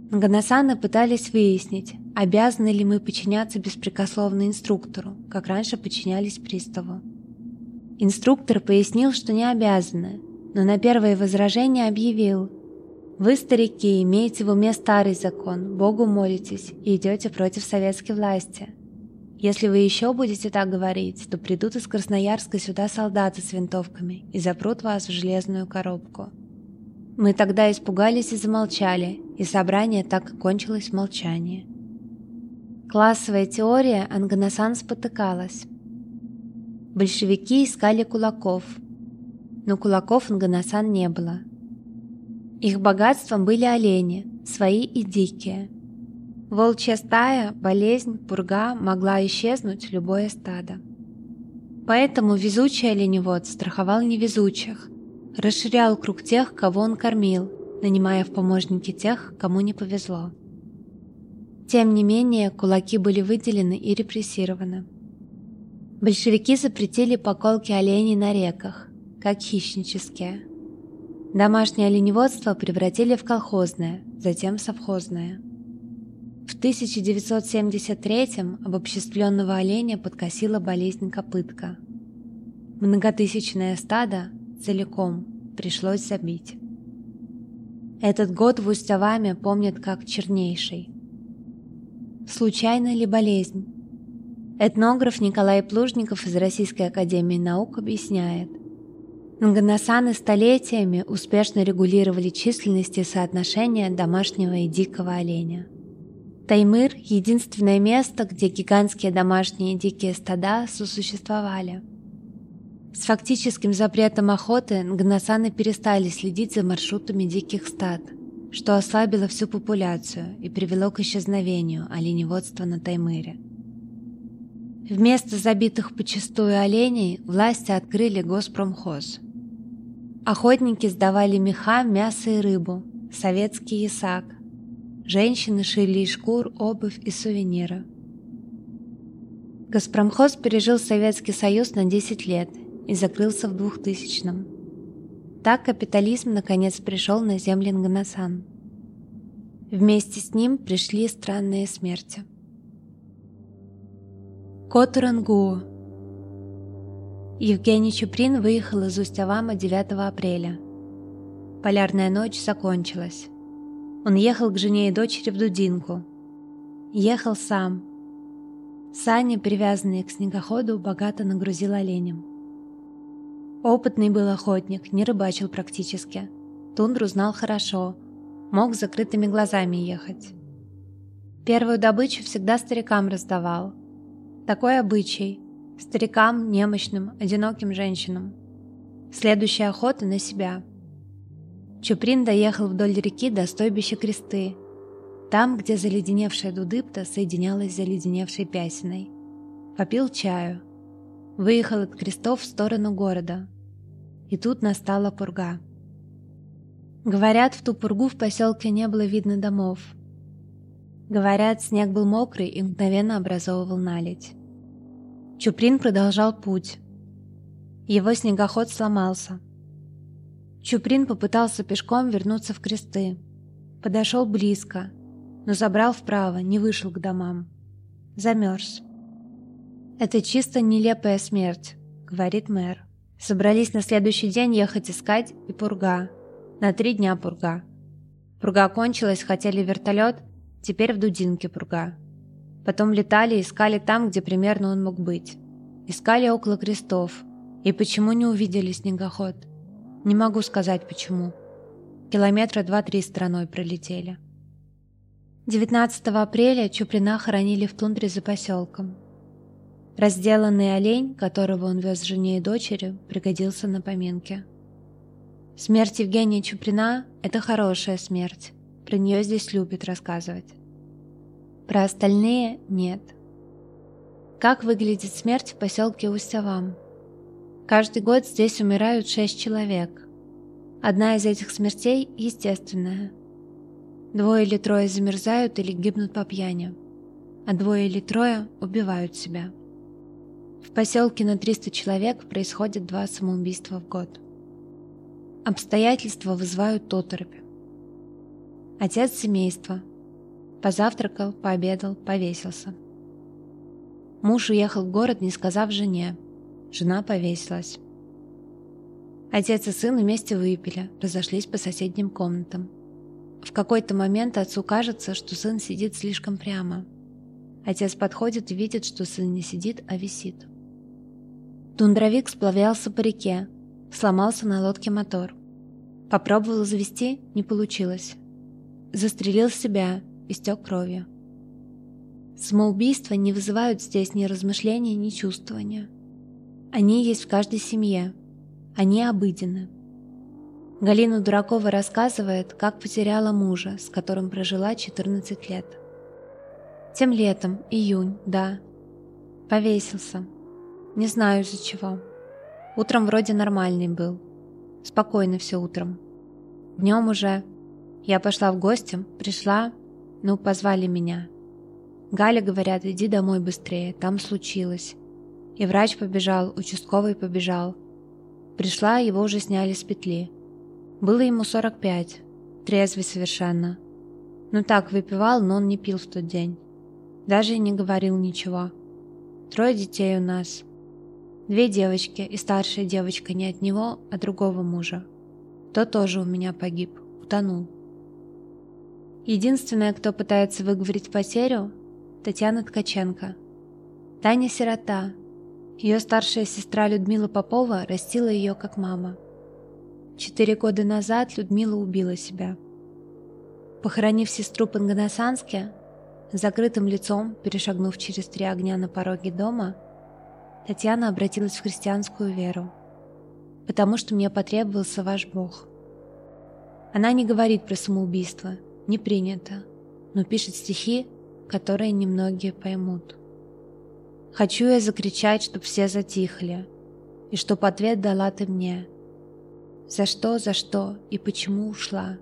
Нганасаны пытались выяснить, обязаны ли мы подчиняться беспрекословно инструктору, как раньше подчинялись приставу. Инструктор пояснил, что не обязаны, но на первое возражение объявил: «Вы, старики, имеете в уме старый закон, Богу молитесь и идете против советской власти. Если вы еще будете так говорить, то придут из Красноярска сюда солдаты с винтовками и запрут вас в железную коробку». Мы тогда испугались и замолчали, и собрание так и кончилось в молчании. Классовая теория Нганасан спотыкалась. Большевики искали кулаков, но кулаков Нганасан не было. Их богатством были олени, свои и дикие. Волчья стая, болезнь, пурга могла исчезнуть любое стадо. Поэтому везучий оленевод страховал невезучих, расширял круг тех, кого он кормил, нанимая в помощники тех, кому не повезло. Тем не менее, кулаки были выделены и репрессированы. Большевики запретили поколки оленей на реках, как хищнические. Домашнее оленеводство превратили в колхозное, затем совхозное. В тысяча девятьсот семьдесят третьем обобществленного оленя подкосила болезнь копытка. Многотысячное стадо целиком пришлось забить. Этот год в Усть-Аваме помнят как чернейший. Случайна ли болезнь? Этнограф Николай Плужников из Российской академии наук объясняет: Нганасаны столетиями успешно регулировали численность и соотношение домашнего и дикого оленя. Таймыр – единственное место, где гигантские домашние и дикие стада сосуществовали. С фактическим запретом охоты нганасаны перестали следить за маршрутами диких стад, что ослабило всю популяцию и привело к исчезновению оленеводства на Таймыре. Вместо забитых подчистую оленей власти открыли госпромхоз. Охотники сдавали меха, мясо и рыбу, советский ясак. Женщины шили из шкур обувь и сувениры. Госпромхоз пережил Советский Союз на десять лет и закрылся в двухтысячном. Так капитализм наконец пришел на земли Нганасан. Вместе с ним пришли странные смерти. Котурангуу. Евгений Чуприн выехал из Усть-Авама девятого апреля. Полярная ночь закончилась. Он ехал к жене и дочери в Дудинку. Ехал сам. Сани, привязанные к снегоходу, богато нагрузил оленем. Опытный был охотник, не рыбачил практически. Тундру знал хорошо, мог с закрытыми глазами ехать. Первую добычу всегда старикам раздавал. Такой обычай – старикам, немощным, одиноким женщинам. Следующая охота на себя. Чуприн доехал вдоль реки до стойбища Кресты, там, где заледеневшая Дудыпта соединялась с заледеневшей Пясиной. Попил чаю. Выехал от Крестов в сторону города. И тут настала пурга. Говорят, в ту пургу в поселке не было видно домов. Говорят, снег был мокрый и мгновенно образовывал наледь. Чуприн продолжал путь. Его снегоход сломался. Чуприн попытался пешком вернуться в Кресты. Подошел близко, но забрал вправо, не вышел к домам. Замерз. «Это чисто нелепая смерть», — говорит мэр. Собрались на следующий день ехать искать, и пурга. На три дня пурга. Пурга кончилась, хотели вертолет, теперь в Дудинке пурга. Потом летали, искали там, где примерно он мог быть. Искали около Крестов. И почему не увидели снегоход? Не могу сказать почему. Километра два-три стороной пролетели. девятнадцатого апреля Чуприна хоронили в тундре за поселком. Разделанный олень, которого он вез жене и дочери, пригодился на поминки. Смерть Евгения Чуприна – это хорошая смерть. Про нее здесь любят рассказывать. Про остальные – нет. Как выглядит смерть в поселке Усть-Авам? Каждый год здесь умирают шесть человек. Одна из этих смертей – естественная. Двое или трое замерзают или гибнут по пьяни, а двое или трое убивают себя. В поселке на триста человек происходит два самоубийства в год. Обстоятельства вызывают оторопь. Отец семейства, Позавтракал, пообедал, повесился. Муж уехал в город, не сказав жене. Жена повесилась. Отец и сын вместе выпили, разошлись по соседним комнатам. В какой-то момент отцу кажется, что сын сидит слишком прямо. Отец подходит и видит, что сын не сидит, а висит. Тундровик сплавлялся по реке, сломался на лодке мотор. Попробовал завести, не получилось. Застрелил себя, истек кровью. Самоубийства не вызывают здесь ни размышления, ни чувствования. Они есть в каждой семье. Они обыденны. Галина Дуракова рассказывает, как потеряла мужа, с которым прожила четырнадцать лет. Тем летом, июнь, да, повесился. Не знаю из-за чего. Утром вроде нормальный был. Спокойно все утром. Днем уже. Я пошла в гости, пришла, ну, позвали меня. Галя, говорят, иди домой быстрее, там случилось. И врач побежал, участковый побежал. Пришла, его уже сняли с петли. Было ему сорок пять, трезвый совершенно. Ну так, выпивал, но он не пил в тот день. Даже и не говорил ничего. Трое детей у нас. Две девочки, и старшая девочка не от него, а другого мужа. Тот тоже у меня погиб, утонул. Единственная, кто пытается выговорить потерю, Татьяна Ткаченко. Таня сирота. Ее старшая сестра Людмила Попова растила ее как мама. Четыре года назад Людмила убила себя. Похоронив сестру в Пангонасанске, с закрытым лицом, перешагнув через три огня на пороге дома, Татьяна обратилась в христианскую веру, потому что мне потребовался ваш Бог. Она не говорит про самоубийство, не принято, но пишет стихи, которые немногие поймут. Хочу я закричать, чтоб все затихли, и чтоб ответ дала ты мне. За что, за что и почему ушла?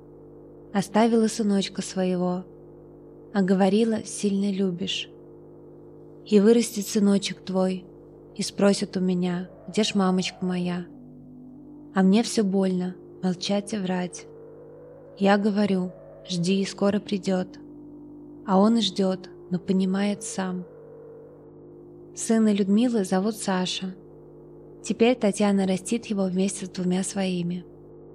Оставила сыночка своего, а говорила, сильно любишь. И вырастет сыночек твой, и спросит у меня, где ж мамочка моя? А мне все больно, молчать и врать. Я говорю, жди, скоро придет. А он и ждет, но понимает сам. Сына Людмилы зовут Саша. Теперь Татьяна растит его вместе с двумя своими.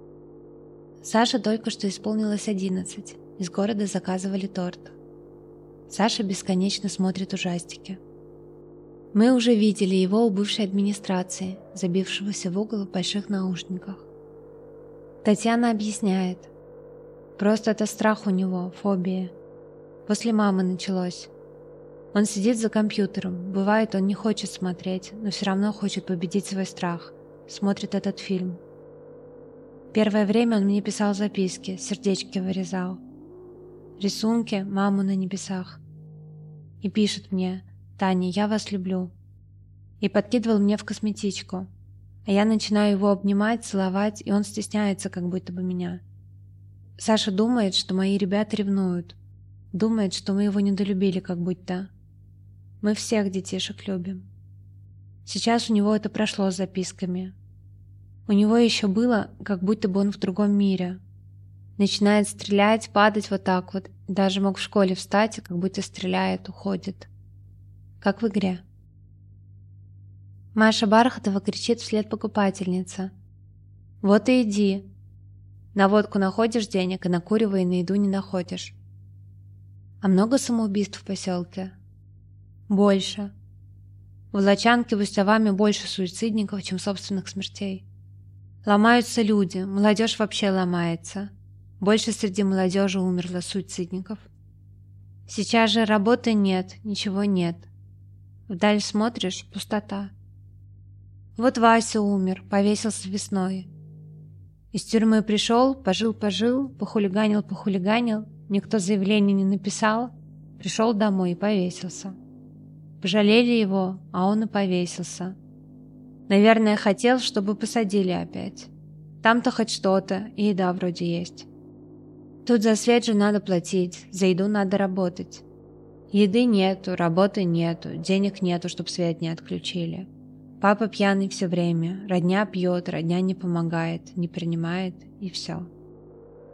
Саше только что исполнилось одиннадцать. Из города заказывали торт. Саша бесконечно смотрит ужастики. Мы уже видели его у бывшей администрации, забившегося в угол в больших наушниках. Татьяна объясняет. Просто это страх у него, фобия. После мамы началось. Он сидит за компьютером. Бывает, он не хочет смотреть, но все равно хочет победить свой страх. Смотрит этот фильм. Первое время он мне писал записки, сердечки вырезал. Рисунки, маму на небесах. И пишет мне: «Таня, я вас люблю». И подкидывал мне в косметичку. А я начинаю его обнимать, целовать, и он стесняется, как будто бы меня. Саша думает, что мои ребята ревнуют. Думает, что мы его недолюбили, как будто. Мы всех детишек любим. Сейчас у него это прошло с записками. У него еще было, как будто бы он в другом мире. Начинает стрелять, падать вот так вот. Даже мог в школе встать, как будто стреляет, уходит. Как в игре. Маша Бархатова кричит вслед покупательнице: «Вот и иди. На водку находишь денег, и на курево и на еду не находишь». А много самоубийств в поселке? Больше. В Лачанке в Усть-Аваме больше суицидников, чем собственных смертей. Ломаются люди, молодежь вообще ломается. Больше среди молодежи умерло суицидников. Сейчас же работы нет, ничего нет. Вдаль смотришь — пустота. Вот Вася умер, повесился весной. Из тюрьмы пришел, пожил-пожил, похулиганил-похулиганил, никто заявление не написал, пришел домой и повесился. Пожалели его, а он и повесился. Наверное, хотел, чтобы посадили опять. Там-то хоть что-то, и еда вроде есть. Тут за свет же надо платить, за еду надо работать. Еды нету, работы нету, денег нету, чтоб свет не отключили. Папа пьяный все время, родня пьет, родня не помогает, не принимает, и все.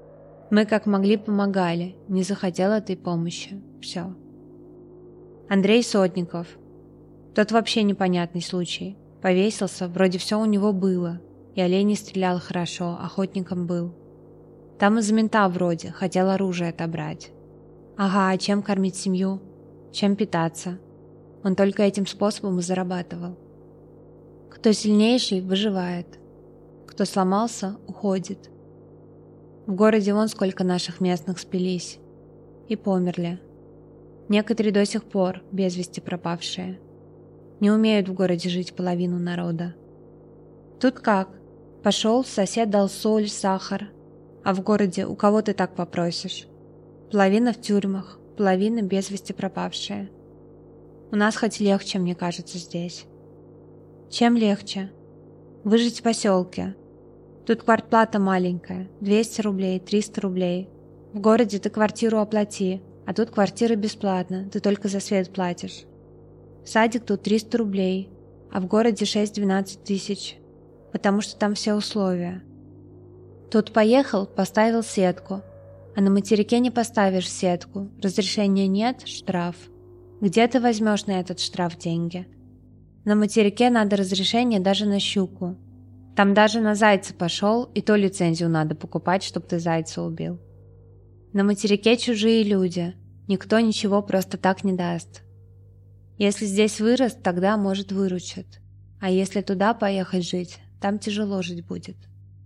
Мы как могли помогали, не захотел этой помощи. Все. Андрей Сотников. Тот вообще непонятный случай. Повесился, вроде все у него было. И оленей стрелял хорошо, охотником был. Там из-за мента вроде, хотел оружие отобрать. Ага, а чем кормить семью? Чем питаться? Он только этим способом и зарабатывал. Кто сильнейший, выживает. Кто сломался, уходит. В городе вон сколько наших местных спились. И померли. Некоторые до сих пор без вести пропавшие. Не умеют в городе жить половину народа. Тут как? Пошел, сосед дал соль, сахар. А в городе у кого ты так попросишь? Половина в тюрьмах, половина без вести пропавшие. У нас хоть легче, мне кажется, здесь. Чем легче? Выжить в поселке. Тут квартплата маленькая, двести рублей, триста рублей. В городе ты квартиру оплати, а тут квартира бесплатна, ты только за свет платишь. Садик тут триста рублей, а в городе шесть-двенадцать тысяч, потому что там все условия. Тут поехал, поставил сетку, а на материке не поставишь сетку, разрешения нет, штраф. Где ты возьмешь на этот штраф деньги? На материке надо разрешение даже на щуку. Там даже на зайца пошел, и то лицензию надо покупать, чтобы ты зайца убил. На материке чужие люди, никто ничего просто так не даст. Если здесь вырос, тогда, может, выручат. А если туда поехать жить, там тяжело жить будет.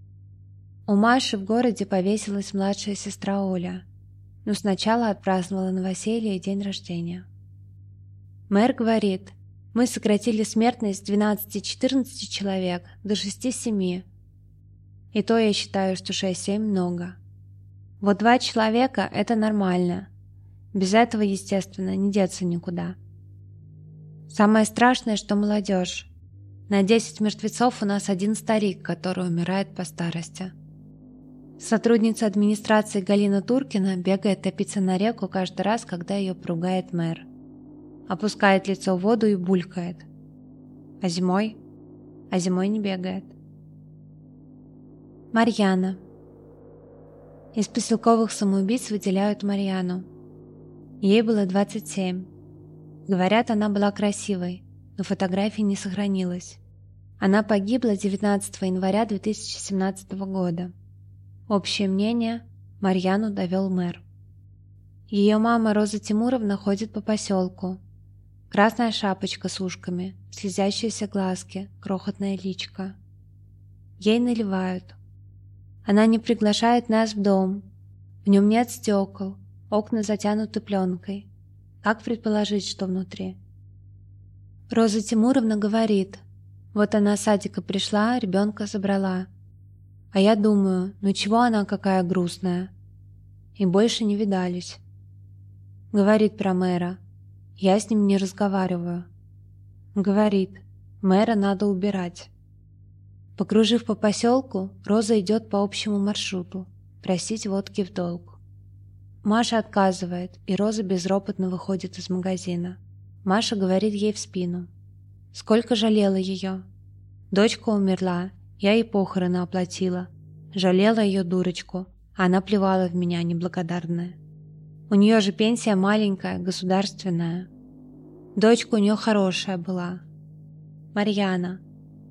У Маши в городе повесилась младшая сестра Оля, но сначала отпраздновала новоселье и день рождения. Мэр говорит, мы сократили смертность с двенадцати-четырнадцати человек до шести-семи. И то я считаю, что шесть-семь много. Вот два человека – это нормально. Без этого, естественно, не деться никуда. Самое страшное, что молодежь. На десять мертвецов у нас один старик, который умирает по старости. Сотрудница администрации Галина Туркина бегает топиться на реку каждый раз, когда ее поругает мэр. Опускает лицо в воду и булькает. А зимой? А зимой не бегает. Марьяна. Из поселковых самоубийц выделяют Марьяну. Ей было двадцать семь. Говорят, она была красивой, но фотографий не сохранилось. Она погибла девятнадцатого января две тысячи семнадцатого года. Общее мнение – Марьяну довел мэр. Ее мама Роза Тимуровна ходит по поселку. Красная шапочка с ушками, слезящиеся глазки, крохотная личка. Ей наливают. Она не приглашает нас в дом. В нем нет стекол, окна затянуты пленкой. Как предположить, что внутри? Роза Тимуровна говорит, вот она с садика пришла, ребенка забрала. А я думаю, ну чего она какая грустная? И больше не видались. Говорит про мэра. Я с ним не разговариваю. Говорит, мэра надо убирать. Покружив по поселку, Роза идет по общему маршруту, просить водки в долг. Маша отказывает, и Роза безропотно выходит из магазина. Маша говорит ей в спину. Сколько жалела ее. Дочка умерла, я ей похороны оплатила. Жалела ее дурочку, а она плевала в меня, неблагодарная. У нее же пенсия маленькая, государственная. Дочка у нее хорошая была. Марьяна.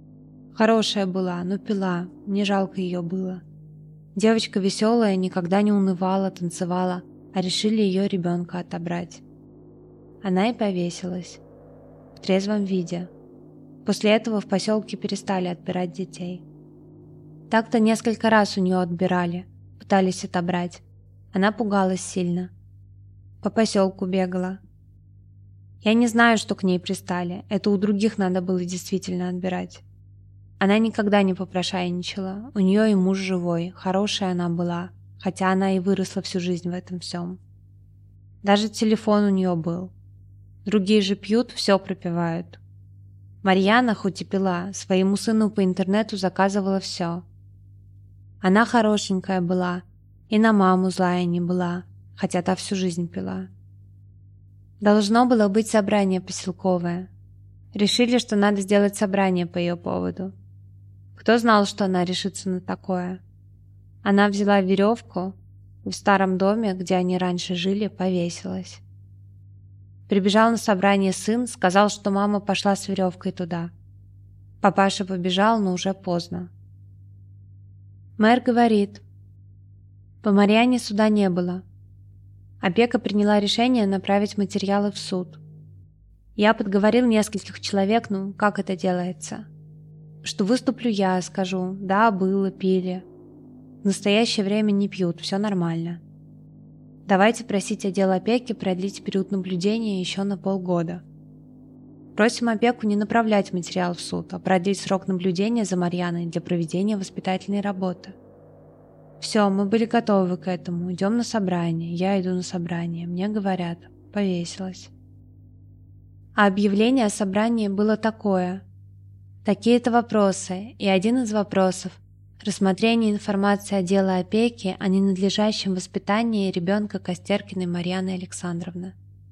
Хорошая была, но пила, мне жалко ее было. Девочка веселая, никогда не унывала, танцевала, а решили ее ребенка отобрать. Она и повесилась. В трезвом виде. После этого в поселке перестали отбирать детей. Так-то несколько раз у нее отбирали, пытались отобрать. Она пугалась сильно. По поселку бегала. Я не знаю, что к ней пристали, это у других надо было действительно отбирать. Она никогда не попрошайничала, у нее и муж живой, хорошая она была, хотя она и выросла всю жизнь в этом всем. Даже телефон у нее был. Другие же пьют, все пропивают. Марьяна, хоть и пила, своему сыну по интернету заказывала все. Она хорошенькая была, и на маму злая не была, хотя та всю жизнь пила. Должно было быть собрание поселковое. Решили, что надо сделать собрание по ее поводу. Кто знал, что она решится на такое? Она взяла веревку, и в старом доме, где они раньше жили, повесилась. Прибежал на собрание сын, сказал, что мама пошла с веревкой туда. Папаша побежал, но уже поздно. Мэр говорит: по Марьяне суда не было. Опека приняла решение направить материалы в суд. Я подговорил нескольких человек, ну, как это делается. Что выступлю я, скажу: да, было, пили. В настоящее время не пьют, все нормально. Давайте просить отдел опеки продлить период наблюдения еще на полгода. Просим опеку не направлять материал в суд, а продлить срок наблюдения за Марьяной для проведения воспитательной работы. Все, мы были готовы к этому, идем на собрание, я иду на собрание, мне говорят: повесилась. А объявление о собрании было такое. Такие-то вопросы, и один из вопросов – рассмотрение информации отдела опеки о ненадлежащем воспитании ребенка Костеркиной Марьяны Александровны.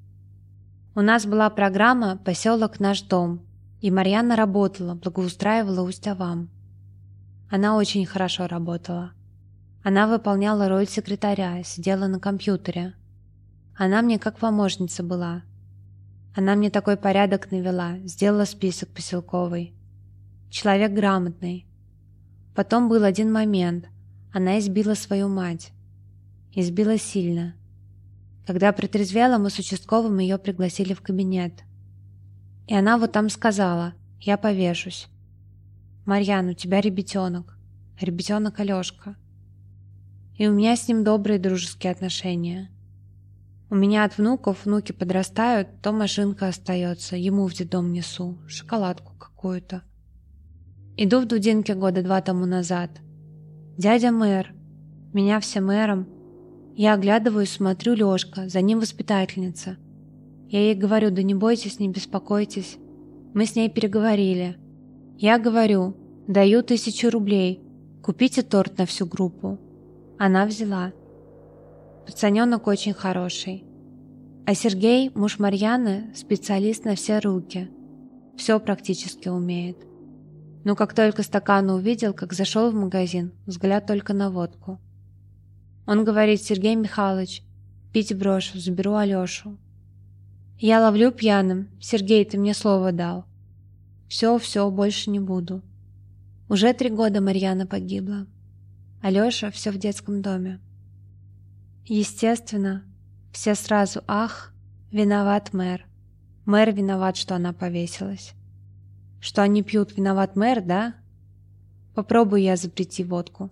У нас была программа «Поселок наш дом», и Марьяна работала, благоустраивала Усть-Авам. Она очень хорошо работала. Она выполняла роль секретаря, сидела на компьютере. Она мне как помощница была. Она мне такой порядок навела, сделала список поселковый. Человек грамотный. Потом был один момент. Она избила свою мать. Избила сильно. Когда протрезвела, мы с участковым ее пригласили в кабинет. И она вот там сказала: я повешусь. Марьян, у тебя ребятенок. Ребятенок Алешка. И у меня с ним добрые дружеские отношения. У меня от внуков внуки подрастают, то машинка остается, ему в детдом несу, шоколадку какую-то. Иду в Дудинке года два тому назад. Дядя мэр. Меня все мэром. Я оглядываюсь, смотрю, Лешка, за ним воспитательница. Я ей говорю: да не бойтесь, не беспокойтесь. Мы с ней переговорили. Я говорю: даю тысячу рублей, купите торт на всю группу. Она взяла. Пацаненок очень хороший. А Сергей, муж Марьяны, специалист на все руки. Все практически умеет. Но как только стаканы увидел, как зашел в магазин, взгляд только на водку. Он говорит: Сергей Михайлович, пить брошу, заберу Алешу. Я ловлю пьяным: Сергей, ты мне слово дал. Все, все, больше не буду. Уже три года Марьяна погибла. Алеша все в детском доме. Естественно, все сразу: ах, виноват мэр. Мэр виноват, что она повесилась. Что они пьют, виноват мэр, да? Попробую я запрети водку.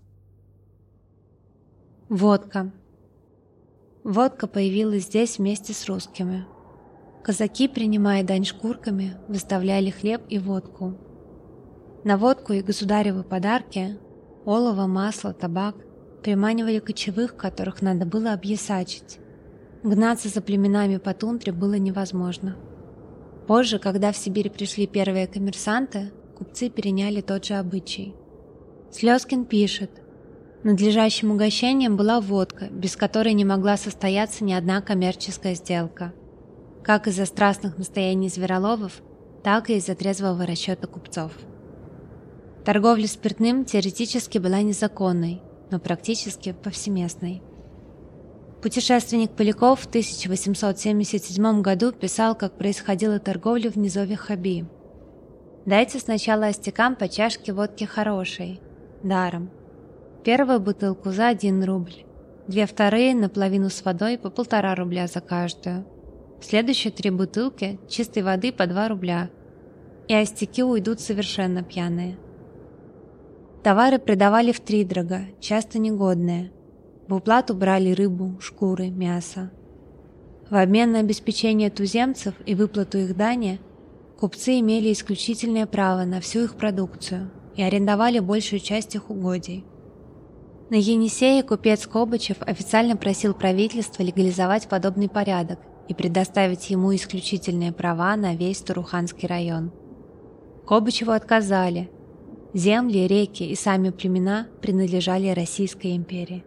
Водка. Водка появилась здесь вместе с русскими. Казаки, принимая дань шкурками, выставляли хлеб и водку. На водку и государевы подарки – олово, масло, табак – приманивали кочевых, которых надо было объясачить. Гнаться за племенами по тундре было невозможно. Позже, когда в Сибирь пришли первые коммерсанты, купцы переняли тот же обычай. Слезкин пишет: надлежащим угощением была водка, без которой не могла состояться ни одна коммерческая сделка. Как из-за страстных настояний звероловов, так и из-за трезвого расчета купцов. Торговля спиртным теоретически была незаконной, но практически повсеместной. Путешественник Поляков в тысяча восемьсот семьдесят седьмом году писал, как происходила торговля в низовьях Хаби. «Дайте сначала остякам по чашке водки хорошей, даром. Первую бутылку за один рубль, две вторые наполовину с водой по полтора рубля за каждую. Следующие три бутылки чистой воды по два рубля, и остяки уйдут совершенно пьяные». Товары продавали втридорога, часто негодные. В уплату брали рыбу, шкуры, мясо. В обмен на обеспечение туземцев и выплату их дани купцы имели исключительное право на всю их продукцию и арендовали большую часть их угодий. На Енисее купец Кобычев официально просил правительство легализовать подобный порядок и предоставить ему исключительные права на весь Туруханский район. Кобычеву отказали. Земли, реки и сами племена принадлежали Российской империи.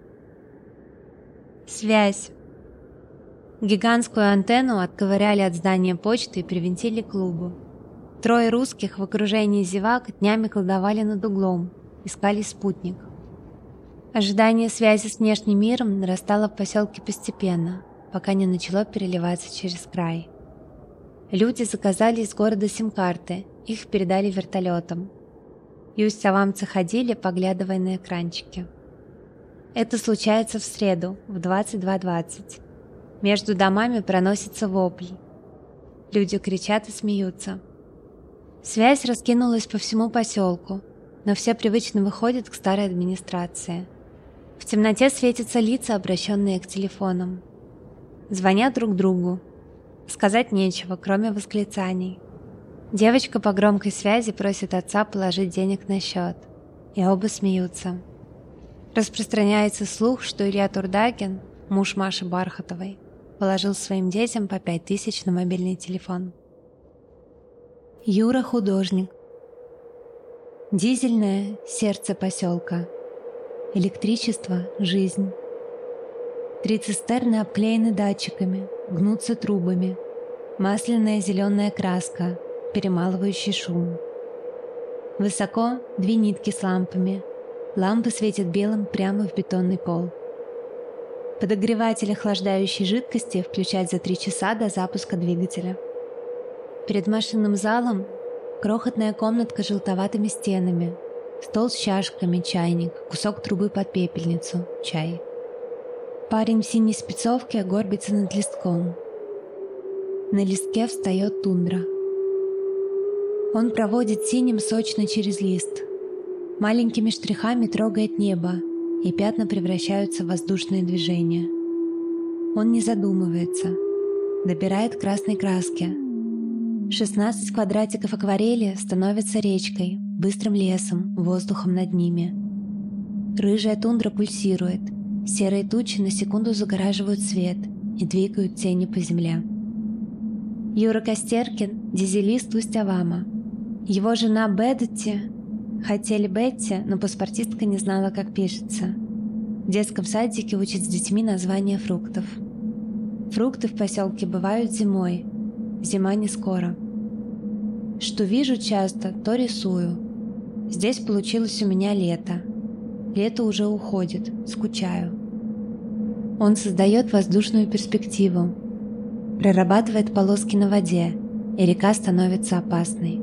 Связь. Гигантскую антенну отковыряли от здания почты и привинтили к клубу. Трое русских в окружении зевак днями колдовали над углом, искали спутник. Ожидание связи с внешним миром нарастало в поселке постепенно, пока не начало переливаться через край. Люди заказали из города сим-карты, их передали вертолетом. И усть-авамцы ходили, поглядывая на экранчики. Это случается в среду в двадцать два двадцать. Между домами проносится вопль. Люди кричат и смеются. Связь раскинулась по всему поселку, но все привычно выходят к старой администрации. В темноте светятся лица, обращенные к телефонам. Звонят друг другу. Сказать нечего, кроме восклицаний. Девочка по громкой связи просит отца положить денег на счет, и оба смеются. Распространяется слух, что Илья Турдагин, муж Маши Бархатовой, положил своим детям по пять тысяч на мобильный телефон. Юра — художник. Дизельное — сердце поселка. Электричество — жизнь. Три цистерны обклеены датчиками, гнутся трубами. Масляная зеленая краска, перемалывающий шум. Высоко две нитки с лампами. Лампы светят белым прямо в бетонный пол. Подогреватель охлаждающей жидкости включать за три часа до запуска двигателя. Перед машинным залом крохотная комнатка с желтоватыми стенами, стол с чашками, чайник, кусок трубы под пепельницу, чай. Парень в синей спецовке горбится над листком. На листке встает тундра. Он проводит синим сочно через лист. Маленькими штрихами трогает небо, и пятна превращаются в воздушные движения. Он не задумывается. Добирает красной краски. шестнадцать квадратиков акварели становятся речкой, быстрым лесом, воздухом над ними. Рыжая тундра пульсирует. Серые тучи на секунду загораживают свет и двигают тени по земле. Юра Костеркин – дизелист Усть-Авама. Его жена Бетти, хотели Бетти, но паспортистка не знала, как пишется. В детском садике учат с детьми названия фруктов. Фрукты в поселке бывают зимой. Зима не скоро. Что вижу часто, то рисую. Здесь получилось у меня лето. Лето уже уходит, скучаю. Он создает воздушную перспективу, прорабатывает полоски на воде, и река становится опасной.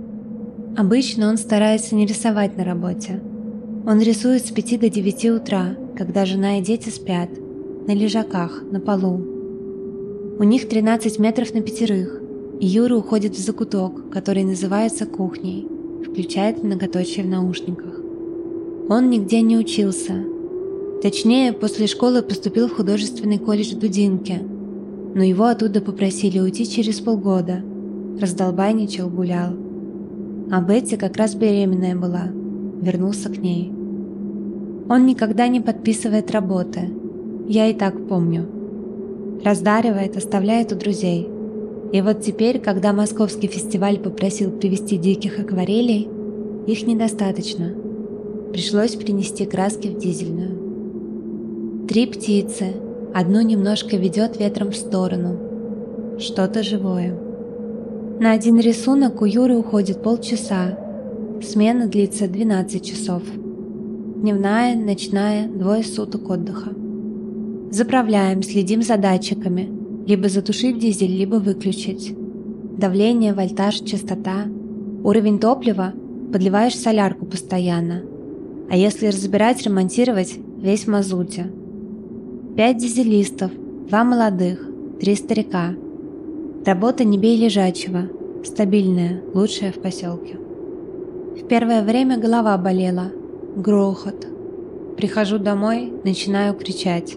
Обычно он старается не рисовать на работе. Он рисует с пяти до девяти утра, когда жена и дети спят, на лежаках, на полу. У них тринадцать метров на пятерых, и Юра уходит в закуток, который называется кухней, включает многоточие в наушниках. Он нигде не учился. Точнее, после школы поступил в художественный колледж в Дудинке, но его оттуда попросили уйти через полгода. Раздолбайничал, гулял. А Бетти как раз беременная была. Вернулся к ней. Он никогда не подписывает работы. Я и так помню. Раздаривает, оставляет у друзей. И вот теперь, когда московский фестиваль попросил привезти диких акварелей, их недостаточно. Пришлось принести краски в дизельную. Три птицы. Одну немножко ведет ветром в сторону. Что-то живое. На один рисунок у Юры уходит полчаса. Смена длится двенадцать часов. Дневная, ночная, двое суток отдыха. Заправляем, следим за датчиками. Либо затушить дизель, либо выключить. Давление, вольтаж, частота. Уровень топлива. Подливаешь солярку постоянно. А если разбирать, ремонтировать, весь в мазуте. Пять дизелистов, два молодых, три старика. Работа не бей лежачего, стабильная, лучшая в поселке. В первое время голова болела, грохот. Прихожу домой, начинаю кричать.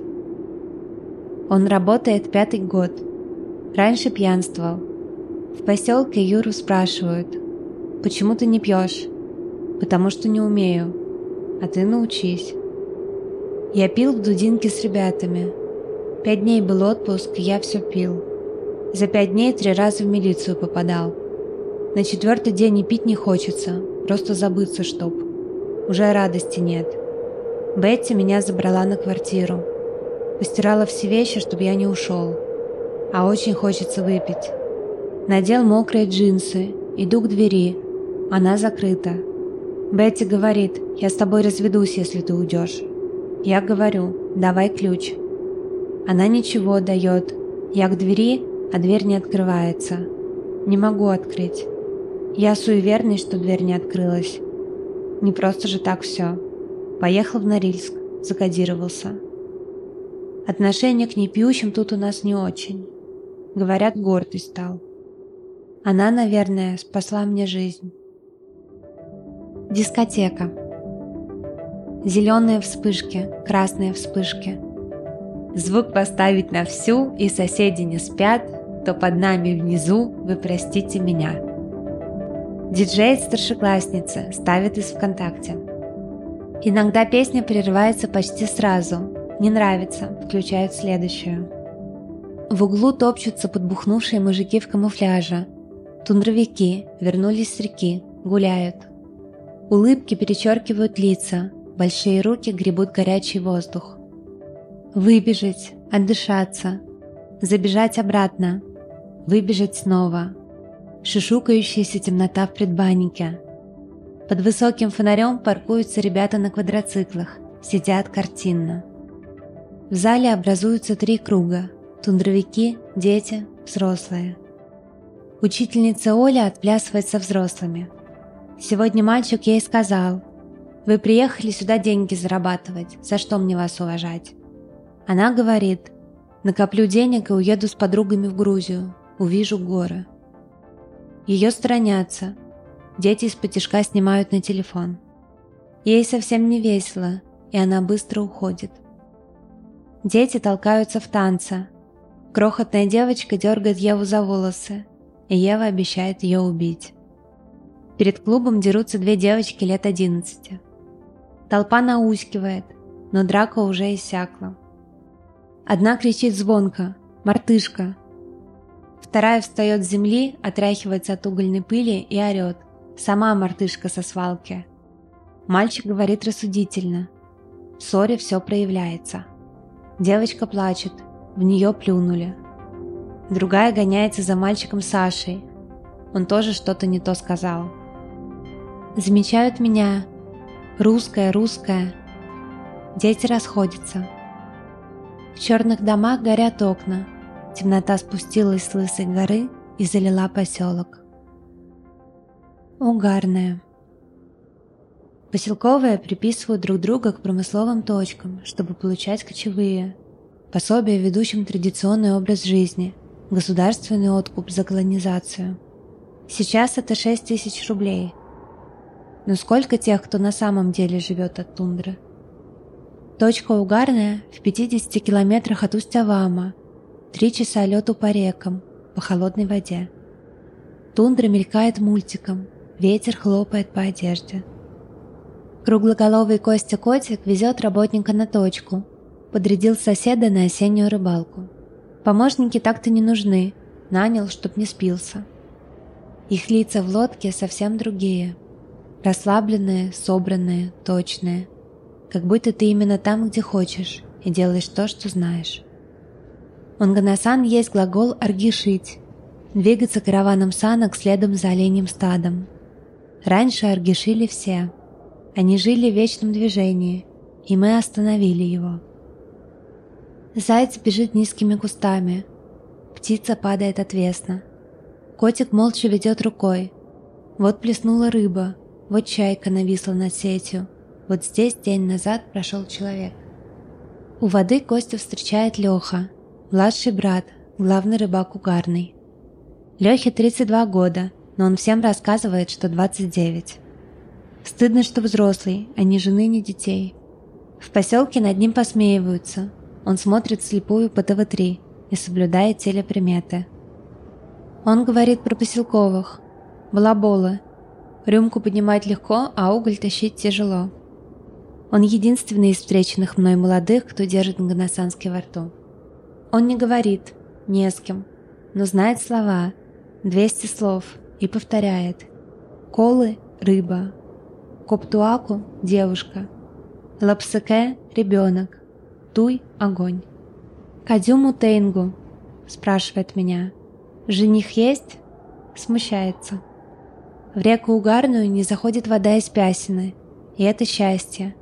Он работает пятый год. Раньше пьянствовал. В поселке Юру спрашивают: «Почему ты не пьешь?» «Потому что не умею». «А ты научись». Я пил в Дудинке с ребятами. Пять дней был отпуск, и я все пил. За пять дней три раза в милицию попадал. На четвертый день и пить не хочется, просто забыться чтоб. Уже радости нет. Бетти меня забрала на квартиру. Постирала все вещи, чтобы я не ушел. А очень хочется выпить. Надел мокрые джинсы, иду к двери. Она закрыта. Бетти говорит: «Я с тобой разведусь, если ты уйдешь». Я говорю: «Давай ключ». Она ничего дает. Я к двери, а дверь не открывается. Не могу открыть. Я суеверный, что дверь не открылась. Не просто же так все. Поехал в Норильск, закодировался. Отношение к непьющим тут у нас не очень. Говорят, гордый стал. Она, наверное, спасла мне жизнь. Дискотека. Зеленые вспышки, красные вспышки. Звук поставить на всю, и соседи не спят, то под нами внизу, вы простите меня. Диджей-старшеклассница ставит из ВКонтакте. Иногда песня прерывается почти сразу. Не нравится, включают следующую. В углу топчутся подбухнувшие мужики в камуфляже. Тундровики вернулись с реки, гуляют. Улыбки перечеркивают лица, большие руки гребут горячий воздух. Выбежать, отдышаться, забежать обратно, выбежать снова. Шишукающаяся темнота в предбаннике. Под высоким фонарем паркуются ребята на квадроциклах, сидят картинно. В зале образуются три круга: тундровики, дети, взрослые. Учительница Оля отплясывает со взрослыми. Сегодня мальчик ей сказал: «Вы приехали сюда деньги зарабатывать, за что мне вас уважать?» Она говорит: «Накоплю денег и уеду с подругами в Грузию, увижу горы». Ее сторонятся. Дети исподтишка снимают на телефон. Ей совсем не весело, и она быстро уходит. Дети толкаются в танце. Крохотная девочка дергает Еву за волосы, и Ева обещает ее убить. Перед клубом дерутся две девочки лет одиннадцати. Толпа наускивает, но драка уже иссякла. Одна кричит звонко: «Мартышка!». Вторая встает с земли, отряхивается от угольной пыли и орет: «Сама мартышка со свалки!». Мальчик говорит рассудительно. В ссоре все проявляется. Девочка плачет, в нее плюнули. Другая гоняется за мальчиком Сашей. Он тоже что-то не то сказал. Замечают меня. Русская, русская. Дети расходятся. В черных домах горят окна. Темнота спустилась с лысой горы и залила поселок. Угарная. Поселковые приписывают друг друга к промысловым точкам, чтобы получать кочевые, пособия ведущим традиционный образ жизни, государственный откуп за колонизацию. Сейчас это шесть тысяч рублей. Но сколько тех, кто на самом деле живет от тундры? Точка угарная в пятидесяти километрах от Усть-Авама, три часа лету по рекам, по холодной воде. Тундра мелькает мультиком, ветер хлопает по одежде. Круглоголовый Костя-котик везет работника на точку, подрядил соседа на осеннюю рыбалку. Помощники так-то не нужны, нанял, чтоб не спился. Их лица в лодке совсем другие. Расслабленные, собранные, точные. Как будто ты именно там, где хочешь, и делаешь то, что знаешь. Онганасан есть глагол «аргишить» – двигаться караваном санок следом за оленьим стадом. Раньше аргишили все. Они жили в вечном движении, и мы остановили его. Заяц бежит низкими кустами. Птица падает отвесно. Котик молча ведет рукой. Вот плеснула рыба, вот чайка нависла над сетью, вот здесь день назад прошел человек. У воды Костю встречает Леха, младший брат, главный рыбак угарный. Лехе тридцать два года, но он всем рассказывает, что двадцать девять. Стыдно, что взрослый, а ни жены, ни детей. В поселке над ним посмеиваются. Он смотрит вслепую по тэ вэ три и соблюдает телеприметы. Он говорит про поселковых. Балаболы. Рюмку поднимать легко, а уголь тащить тяжело. Он единственный из встреченных мной молодых, кто держит нганасанский во рту. Он не говорит, не с кем, но знает слова, двести слов, и повторяет. Колы – рыба. Коптуаку – девушка. Лапсаке – ребенок. Туй – огонь. Кадюму Тейнгу – спрашивает меня. Жених есть? Смущается. В реку Угарную не заходит вода из Пясины, и это счастье.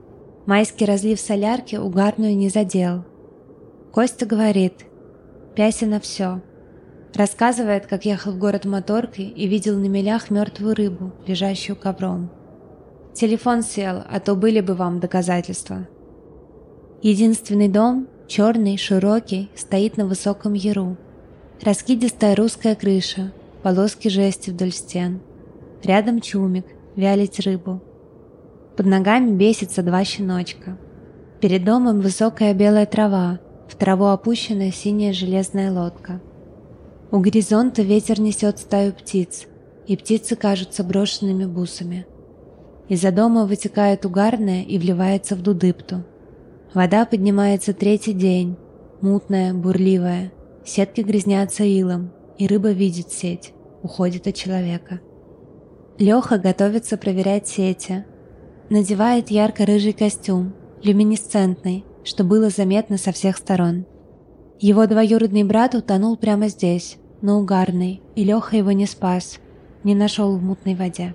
Майский разлив солярки угарную не задел. Костя говорит: «Пяся на все». Рассказывает, как ехал в город моторкой и видел на мелях мертвую рыбу, лежащую ковром. Телефон сел, а то были бы вам доказательства. Единственный дом, черный, широкий, стоит на высоком яру. Раскидистая русская крыша, полоски жести вдоль стен. Рядом чумик, вялить рыбу. Под ногами бесится два щеночка. Перед домом высокая белая трава, в траву опущенная синяя железная лодка. У горизонта ветер несет стаю птиц, и птицы кажутся брошенными бусами. Из-за дома вытекает угарная и вливается в Дудыпту. Вода поднимается третий день, мутная, бурливая. Сетки грязнятся илом, и рыба видит сеть, уходит от человека. Леха готовится проверять сети. Надевает ярко-рыжий костюм, люминесцентный, что было заметно со всех сторон. Его двоюродный брат утонул прямо здесь, на угарной, и Леха его не спас, не нашел в мутной воде.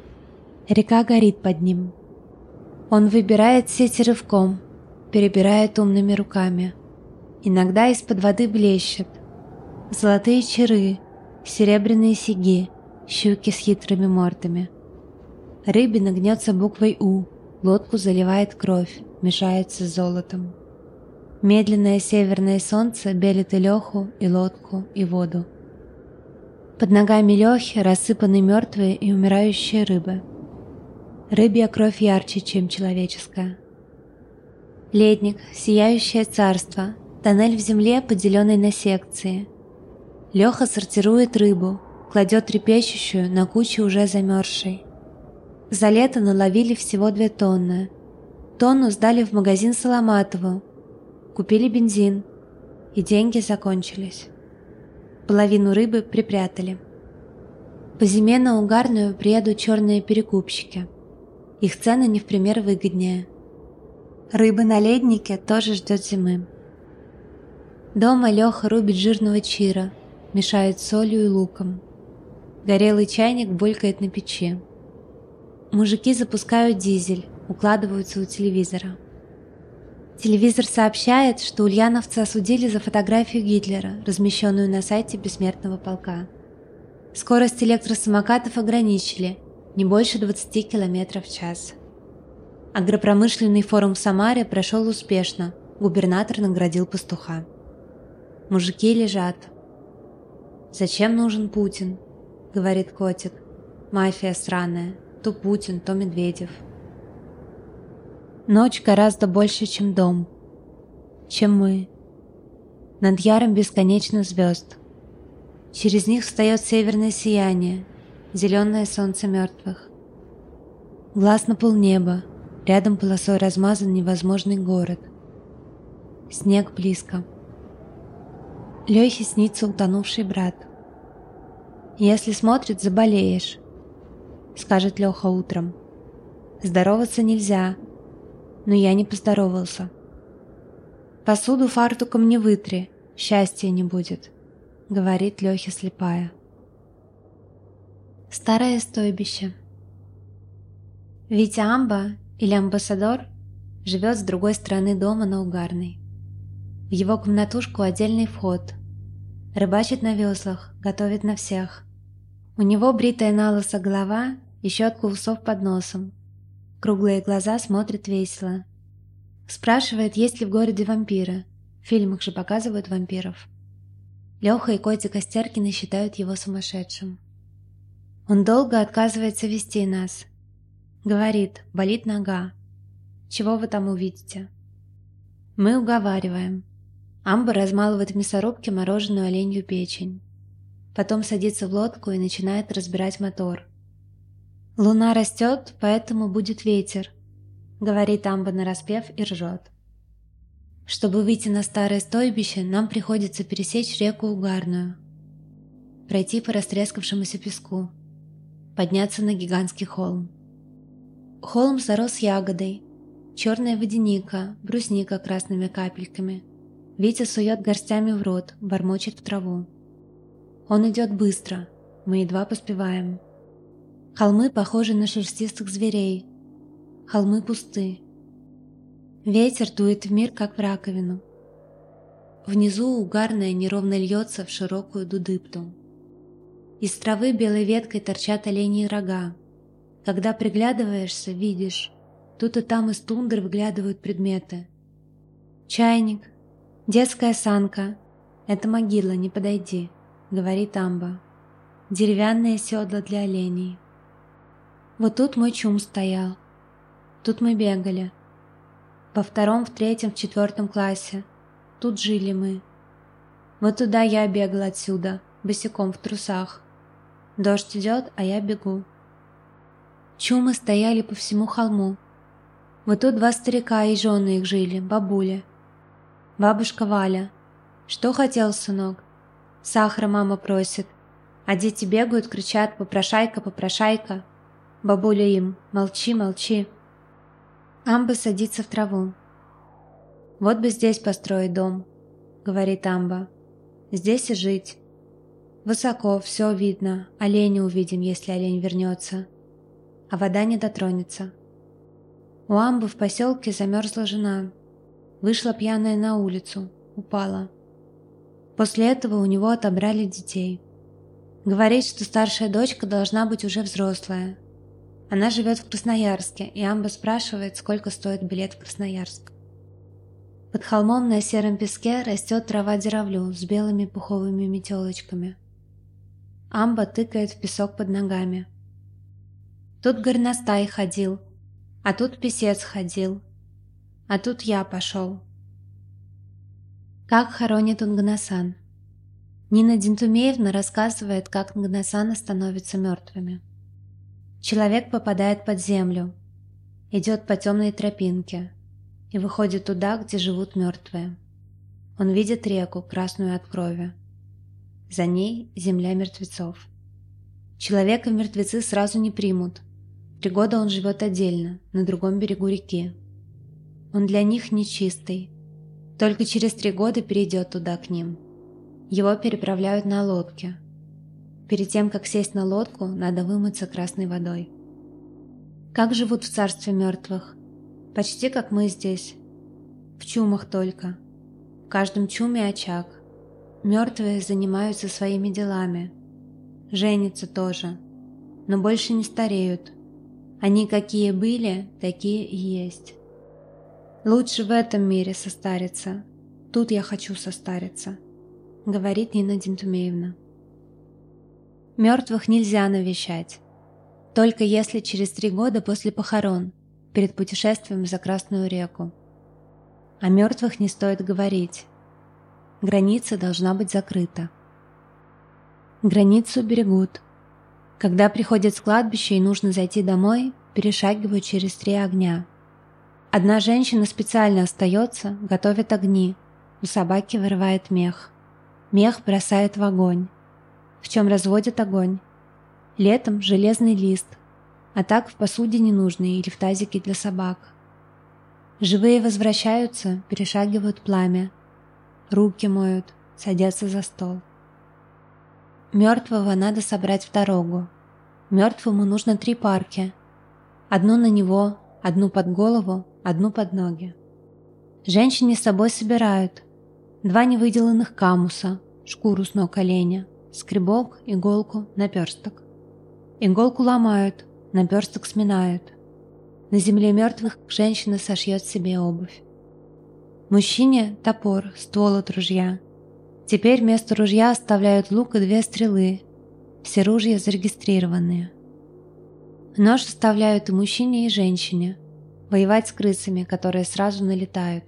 Река горит под ним. Он выбирает сети рывком, перебирает умными руками. Иногда из-под воды блещет. Золотые черы, серебряные сиги, щуки с хитрыми мордами. Рыбина гнется буквой «У», лодку заливает кровь, мешается с золотом. Медленное северное солнце белит и Леху, и лодку, и воду. Под ногами Лехи рассыпаны мертвые и умирающие рыбы. Рыбья кровь ярче, чем человеческая. Ледник, сияющее царство, тоннель в земле, поделенный на секции. Леха сортирует рыбу, кладет трепещущую на кучу уже замерзшей. За лето наловили всего две тонны. Тонну сдали в магазин Соломатову. Купили бензин, и деньги закончились. Половину рыбы припрятали. По зиме на угарную приедут черные перекупщики. Их цены не в пример выгоднее. Рыбы на леднике тоже ждет зимы. Дома Леха рубит жирного чира, мешает солью и луком. Горелый чайник булькает на печи. Мужики запускают дизель, укладываются у телевизора. Телевизор сообщает, что ульяновца осудили за фотографию Гитлера, размещенную на сайте Бессмертного полка. Скорость электросамокатов ограничили, не больше двадцати километров в час. Агропромышленный форум в Самаре прошел успешно, губернатор наградил пастуха. Мужики лежат. «Зачем нужен Путин?» — говорит котик. «Мафия сраная, то Путин, то Медведев». Ночь гораздо больше, чем дом, чем мы. Над яром бесконечно звезд. Через них встает северное сияние, зеленое солнце мертвых. Глаз на полнеба, рядом полосой размазан невозможный город. Снег близко. Лехе снится утонувший брат. «Если смотрит, заболеешь», — скажет Леха утром. «Здороваться нельзя». Но я не поздоровался. «Посуду фартуком не вытри, счастья не будет», — говорит Лехе слепая. Старое стойбище. Витя Амба, или Амбассадор, живет с другой стороны дома на Угарной. В его комнатушку отдельный вход. Рыбачит на веслах, готовит на всех. У него бритая налысо голова и щетка усов под носом. Круглые глаза смотрят весело. Спрашивает, есть ли в городе вампиры. В фильмах же показывают вампиров. Леха и котик Остеркины считают его сумасшедшим. Он долго отказывается вести нас. Говорит, болит нога. Чего вы там увидите? Мы уговариваем. Амба размалывает в мясорубке мороженую оленью печень. Потом садится в лодку и начинает разбирать мотор. «Луна растет, поэтому будет ветер», — говорит Амба нараспев и ржет. Чтобы выйти на старое стойбище, нам приходится пересечь реку Угарную, пройти по растрескавшемуся песку, подняться на гигантский холм. Холм зарос ягодой, черная водяника, брусника красными капельками. Витя сует горстями в рот, бормочет в траву. Он идет быстро, мы едва поспеваем. Холмы похожи на шерстистых зверей. Холмы пусты. Ветер дует в мир, как в раковину. Внизу угарное неровно льется в широкую дудыпту. Из травы белой веткой торчат оленьи рога. Когда приглядываешься, видишь, тут и там из тундры выглядывают предметы. Чайник, детская санка. Это могила, не подойди, говорит Амба. Деревянные седла для оленей. Вот тут мой чум стоял. Тут мы бегали. Во втором, в третьем, в четвертом классе. Тут жили мы. Вот туда я бегал отсюда, босиком в трусах. Дождь идет, а я бегу. Чумы стояли по всему холму. Вот тут два старика и жены их жили, бабуля. Бабушка Валя. Что хотел, сынок? Сахара мама просит. А дети бегают, кричат: попрошайка, попрошайка. Бабуля им: молчи, молчи. Амба садится в траву. Вот бы здесь построить дом, говорит Амба. Здесь и жить. Высоко, все видно, оленя увидим, если олень вернется. А вода не дотронется. У Амбы в поселке замерзла жена. Вышла пьяная на улицу, упала. После этого у него отобрали детей. Говорит, что старшая дочка должна быть уже взрослая. Она живет в Красноярске, и Амба спрашивает, сколько стоит билет в Красноярск. Под холмом на сером песке растет трава дяровлю с белыми пуховыми метелочками. Амба тыкает в песок под ногами. Тут горностай ходил, а тут писец ходил, а тут я пошел. Как хоронит Унгнасан? Нина Дентумеевна рассказывает, как Нгнасаны становятся мертвыми. Человек попадает под землю, идет по темной тропинке и выходит туда, где живут мертвые. Он видит реку, красную от крови. За ней земля мертвецов. Человека мертвецы сразу не примут. Три года он живет отдельно, на другом берегу реки. Он для них нечистый. Только через три года перейдет туда к ним. Его переправляют на лодке. Перед тем, как сесть на лодку, надо вымыться красной водой. Как живут в царстве мертвых? Почти как мы здесь. В чумах только. В каждом чуме очаг. Мертвые занимаются своими делами. Женятся тоже. Но больше не стареют. Они какие были, такие и есть. Лучше в этом мире состариться. Тут я хочу состариться, говорит Нина Дентумеевна. Мертвых нельзя навещать. Только если через три года после похорон, перед путешествием за Красную реку. О мертвых не стоит говорить. Граница должна быть закрыта. Границу берегут. Когда приходят с кладбища и нужно зайти домой, перешагивают через три огня. Одна женщина специально остается, готовит огни. У собаки вырывает мех. Мех бросает в огонь. В чем разводят огонь? Летом железный лист, а так в посуде ненужные или в тазике для собак. Живые возвращаются, перешагивают пламя. Руки моют, садятся за стол. Мертвого надо собрать в дорогу. Мертвому нужно три парки. Одну на него, одну под голову, одну под ноги. Женщине с собой собирают два невыделанных камуса, шкуру с ног оленя, скребок, иголку, наперсток. Иголку ломают, наперсток сминают. На земле мертвых женщина сошьет себе обувь. Мужчине топор, ствол от ружья. Теперь вместо ружья оставляют лук и две стрелы. Все ружья зарегистрированные. Нож оставляют и мужчине, и женщине. Воевать с крысами, которые сразу налетают.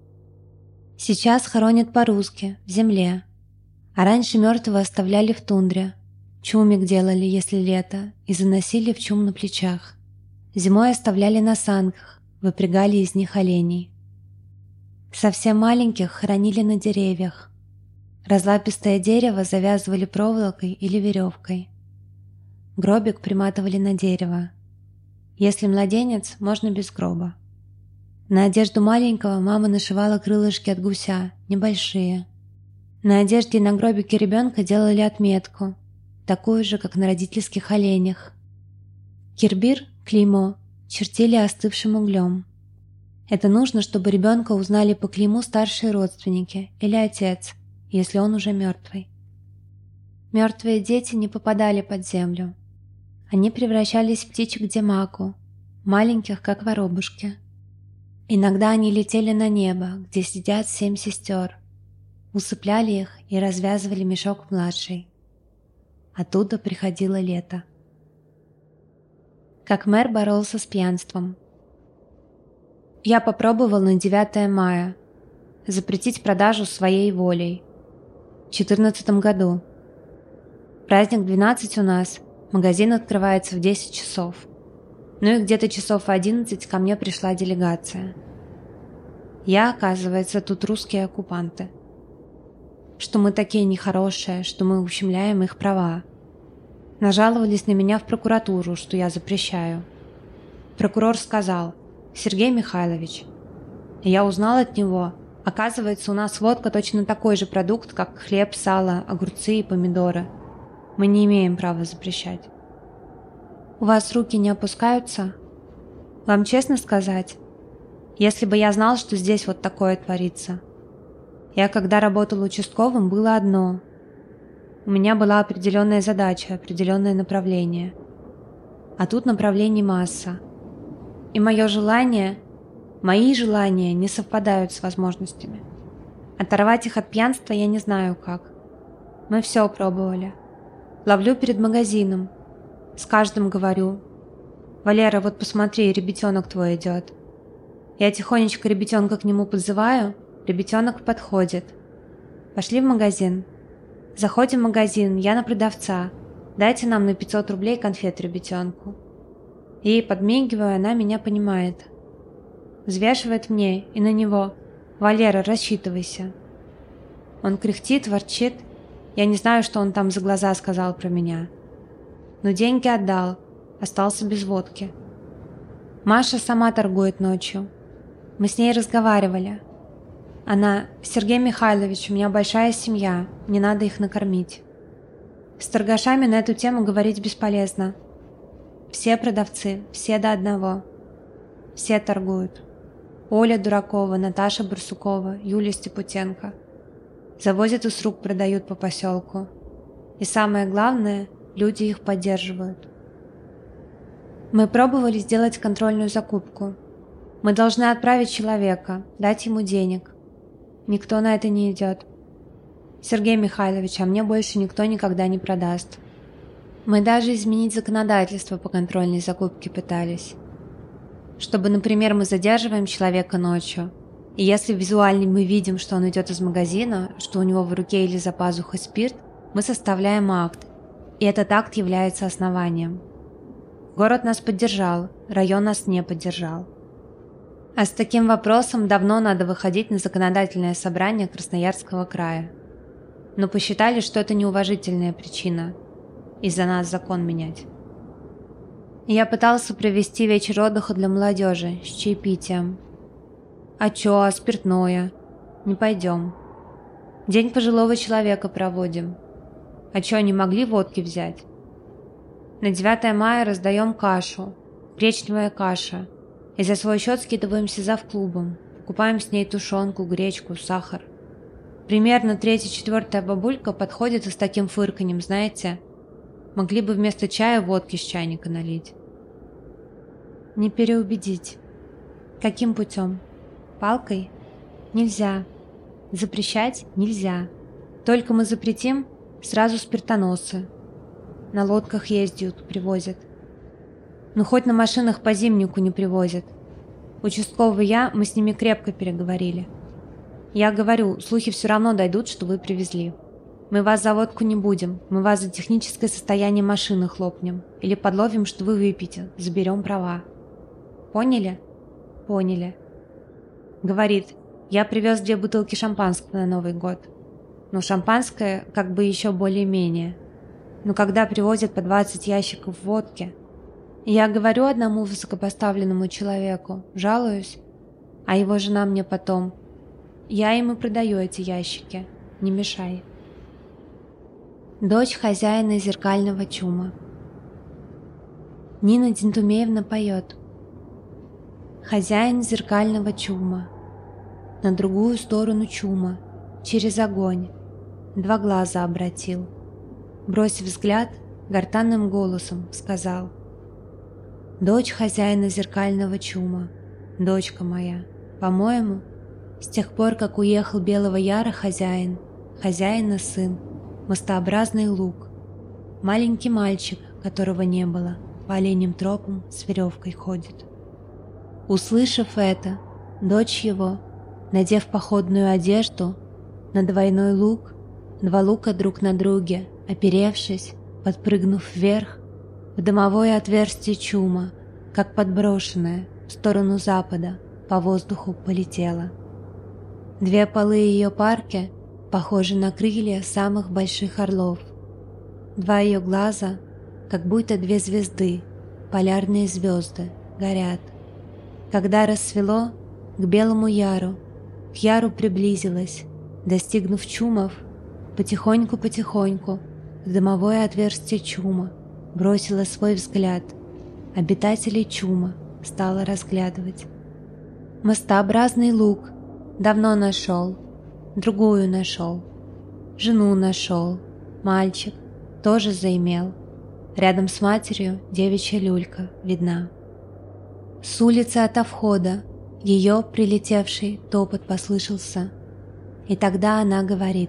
Сейчас хоронят по-русски, в земле. А раньше мертвого оставляли в тундре. Чумик делали, если лето, и заносили в чум на плечах. Зимой оставляли на санках, выпрягали из них оленей. Совсем маленьких хоронили на деревьях. Разлапистое дерево завязывали проволокой или веревкой. Гробик приматывали на дерево. Если младенец, можно без гроба. На одежду маленького мама нашивала крылышки от гуся, небольшие. На одежде и на гробике ребенка делали отметку, такую же, как на родительских оленях. Кирбир, клеймо, чертили остывшим углем. Это нужно, чтобы ребенка узнали по клейму старшие родственники или отец, если он уже мертвый. Мертвые дети не попадали под землю. Они превращались в птичек Демаку, маленьких, как воробушки. Иногда они летели на небо, где сидят семь сестер, усыпляли их и развязывали мешок младшей. Оттуда приходило лето. Как мэр боролся с пьянством. Я попробовал на девятое мая запретить продажу своей волей. В две тысячи четырнадцатом году. Праздник двенадцать у нас, магазин открывается в десять часов. Ну и где-то часов в одиннадцать ко мне пришла делегация. Я, оказывается, тут русские оккупанты. Что мы такие нехорошие, что мы ущемляем их права. Нажаловались на меня в прокуратуру, что я запрещаю. Прокурор сказал: «Сергей Михайлович». И я узнал от него, оказывается, у нас водка точно такой же продукт, как хлеб, сало, огурцы и помидоры. Мы не имеем права запрещать. У вас руки не опускаются? Вам честно сказать? Если бы я знал, что здесь вот такое творится. Я, когда работал участковым, было одно. У меня была определенная задача, определенное направление. А тут направлений масса. И мое желание, мои желания не совпадают с возможностями. Оторвать их от пьянства я не знаю как. Мы все пробовали. Ловлю перед магазином. С каждым говорю: «Валера, вот посмотри, ребятенок твой идет». Я тихонечко ребятенка к нему подзываю, ребятенок подходит. Пошли в магазин. Заходим в магазин, я на продавца. Дайте нам на пятьсот рублей конфет ребятенку. Ей подмигиваю, она меня понимает. Взвешивает мне и на него: «Валера, рассчитывайся». Он кряхтит, ворчит. Я не знаю, что он там за глаза сказал про меня. Но деньги отдал, остался без водки. Маша сама торгует ночью. Мы с ней разговаривали. Она: «Сергей Михайлович, у меня большая семья, не надо их накормить». С торгашами на эту тему говорить бесполезно. Все продавцы, все до одного. Все торгуют. Оля Дуракова, Наташа Барсукова, Юлия Степутенко. Завозят и с рук продают по поселку. И самое главное, люди их поддерживают. Мы пробовали сделать контрольную закупку. Мы должны отправить человека, дать ему денег. Никто на это не идет. Сергей Михайлович, а мне больше никто никогда не продаст. Мы даже изменить законодательство по контрольной закупке пытались. Чтобы, например, мы задерживаем человека ночью, и если визуально мы видим, что он идет из магазина, что у него в руке или за пазухой спирт, мы составляем акт, и этот акт является основанием. Город нас поддержал, район нас не поддержал. А с таким вопросом давно надо выходить на законодательное собрание Красноярского края. Но посчитали, что это неуважительная причина из-за нас закон менять. Я пытался провести вечер отдыха для молодежи с чаепитием. А чё, а спиртное? Не пойдем. День пожилого человека проводим. А чё, не могли водки взять? На девятое мая раздаем кашу, гречневая каша, и за свой счет скидываемся завклубом, покупаем с ней тушенку, гречку, сахар. Примерно третья-четвертая бабулька подходит и с таким фырканьем, знаете, могли бы вместо чая водки с чайника налить. Не переубедить. Каким путем? Палкой? Нельзя. Запрещать нельзя. Только мы запретим, сразу спиртоносы. На лодках ездят, привозят. Ну хоть на машинах по зимнику не привозят. Участковый я, мы с ними крепко переговорили. Я говорю, слухи все равно дойдут, что вы привезли. Мы вас за водку не будем, мы вас за техническое состояние машины хлопнем. Или подловим, что вы выпьете, заберем права. Поняли? Поняли. Говорит, я привез две бутылки шампанского на Новый год. Ну, шампанское как бы еще более-менее. Но когда привозят по двадцать ящиков водки, я говорю одному высокопоставленному человеку, жалуюсь, а его жена мне потом: я ему продаю эти ящики, не мешай. Дочь хозяина зеркального чума. Нина Дентумеевна поет. Хозяин зеркального чума, на другую сторону чума, через огонь, два глаза обратил. Бросив взгляд, гортанным голосом сказал: «Дочь хозяина зеркального чума, дочка моя, по-моему, с тех пор, как уехал Белого Яра хозяин, хозяина сын, мостообразный луг, маленький мальчик, которого не было, по оленьим тропам с веревкой ходит». Услышав это, дочь его, надев походную одежду, на двойной лук, два лука друг на друге, оперевшись, подпрыгнув вверх, в дымовое отверстие чума, как подброшенная в сторону запада, по воздуху полетела. Две полы ее парки похожи на крылья самых больших орлов. Два ее глаза, как будто две звезды, полярные звезды, горят. Когда рассвело, к Белому Яру, к Яру приблизилась, достигнув чумов, потихоньку-потихоньку в дымовое отверстие чума бросила свой взгляд. Обитателей чума стала разглядывать. Мостообразный луг давно нашел, другую нашел, жену нашел, мальчик тоже заимел. Рядом с матерью девичья люлька видна. С улицы ото входа ее прилетевший топот послышался, и тогда она говорит: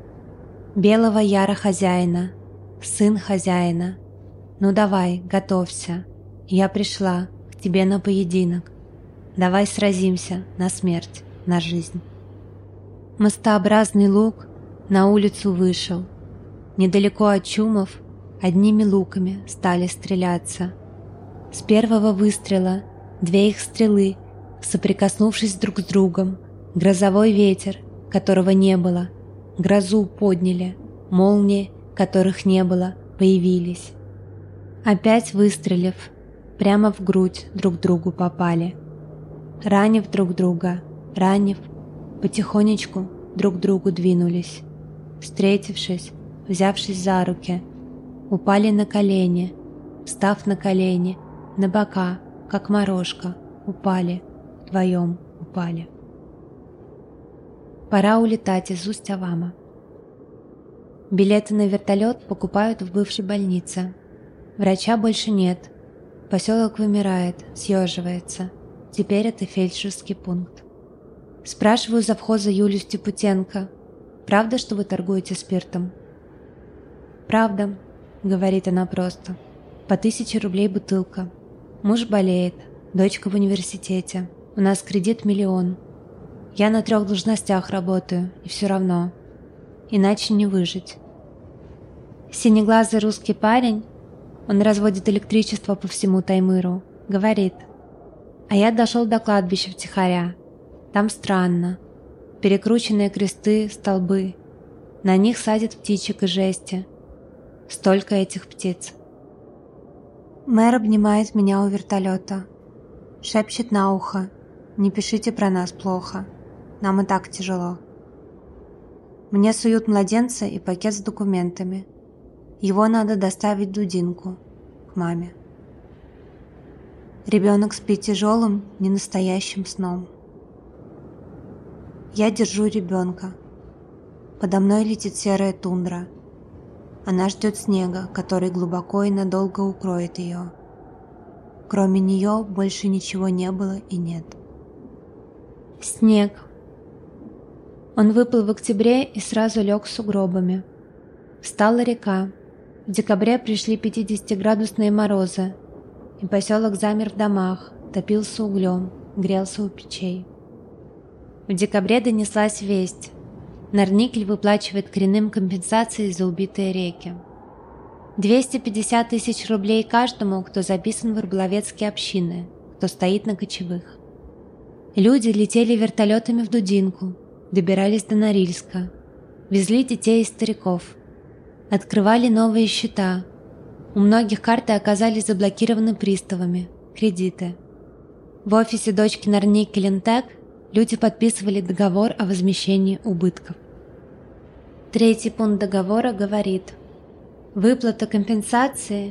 «Белого Яра хозяина, сын хозяина, ну давай, готовься, я пришла к тебе на поединок, давай сразимся на смерть, на жизнь». Мостообразный луг на улицу вышел, недалеко от чумов одними луками стали стреляться. С первого выстрела две их стрелы, соприкоснувшись друг с другом, грозовой ветер, которого не было, грозу подняли, молнии, которых не было, появились. Опять выстрелив, прямо в грудь друг другу попали. Ранив друг друга, ранив, потихонечку друг к другу двинулись. Встретившись, взявшись за руки, упали на колени, встав на колени, на бока, как морожка, упали, вдвоем упали. Пора улетать из Усть-Авама. Билеты на вертолет покупают в бывшей больнице. Врача больше нет. Поселок вымирает, съеживается. Теперь это фельдшерский пункт. Спрашиваю завхоза Юлю Степутенко: «Правда, что вы торгуете спиртом?» «Правда», — говорит она просто. «По тысяче рублей бутылка. Муж болеет, дочка в университете. У нас кредит миллион. Я на трех должностях работаю, и все равно. Иначе не выжить». Синеглазый русский парень, он разводит электричество по всему Таймыру, говорит: «А я дошел до кладбища втихаря. Там странно. Перекрученные кресты, столбы. На них садят птичек и жести. Столько этих птиц». Мэр обнимает меня у вертолета. Шепчет на ухо: «Не пишите про нас плохо. Нам и так тяжело». Мне суют младенца и пакет с документами. Его надо доставить в Дудинку, к маме. Ребенок спит тяжелым, ненастоящим сном. Я держу ребенка. Подо мной летит серая тундра. Она ждет снега, который глубоко и надолго укроет ее. Кроме нее больше ничего не было и нет. Снег. Он выпал в октябре и сразу лег с сугробами. Встала река. В декабре пришли пятидесятиградусные морозы, и поселок замер в домах, топился углем, грелся у печей. В декабре донеслась весть: Норникель выплачивает коренным компенсации за убитые реки. двести пятьдесят тысяч рублей каждому, кто записан в рыболовецкие общины, кто стоит на кочевых. Люди летели вертолетами в Дудинку, добирались до Норильска, везли детей и стариков, открывали новые счета. У многих карты оказались заблокированы приставами, кредиты. В офисе дочки Норникель Интек люди подписывали договор о возмещении убытков. Третий пункт договора говорит: выплата компенсации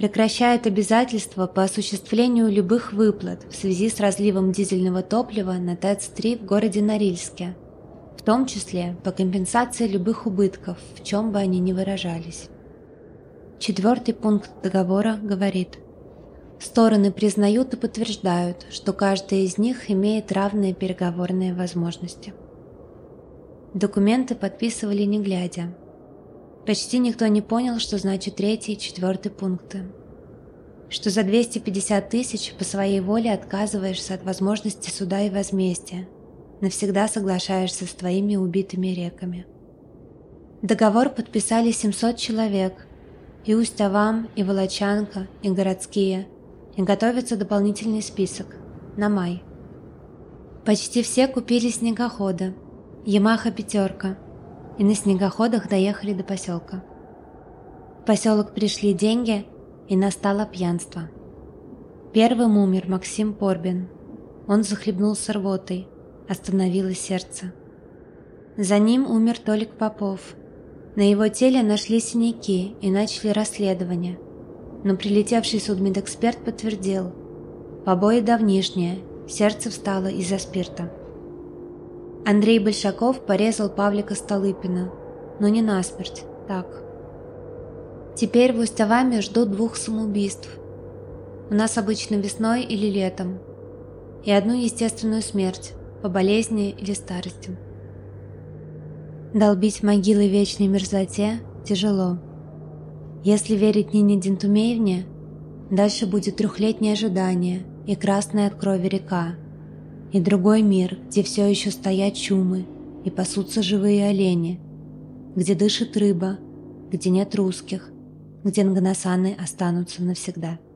Прекращает обязательства по осуществлению любых выплат в связи с разливом дизельного топлива на ТЭЦ три в городе Норильске, в том числе по компенсации любых убытков, в чем бы они ни выражались. Четвертый пункт договора говорит: стороны признают и подтверждают, что каждая из них имеет равные переговорные возможности. Документы подписывали не глядя. Почти никто не понял, что значит третий и четвертый пункты. Что за двести пятьдесят тысяч по своей воле отказываешься от возможности суда и возмездия, навсегда соглашаешься с твоими убитыми реками. Договор подписали семьсот человек, и Усть-Авам, и Волочанка, и городские, и готовится дополнительный список на май. Почти все купили снегоходы, Ямаха пятерка, и на снегоходах доехали до поселка. В поселок пришли деньги, и настало пьянство. Первым умер Максим Порбин. Он захлебнулся рвотой, остановилось сердце. За ним умер Толик Попов. На его теле нашли синяки и начали расследование, но прилетевший судмедэксперт подтвердил: побои давнишние, сердце встало из-за спирта. Андрей Большаков порезал Павлика Столыпина, но не насмерть, так. Теперь в Усть-Аваме ждут двух самоубийств. У нас обычно весной или летом. И одну естественную смерть, по болезни или старости. Долбить могилы вечной мерзлоте тяжело. Если верить Нине Дентумеевне, дальше будет трехлетнее ожидание и красная от крови река, и другой мир, где все еще стоят чумы и пасутся живые олени, где дышит рыба, где нет русских, где нгнасаны останутся навсегда.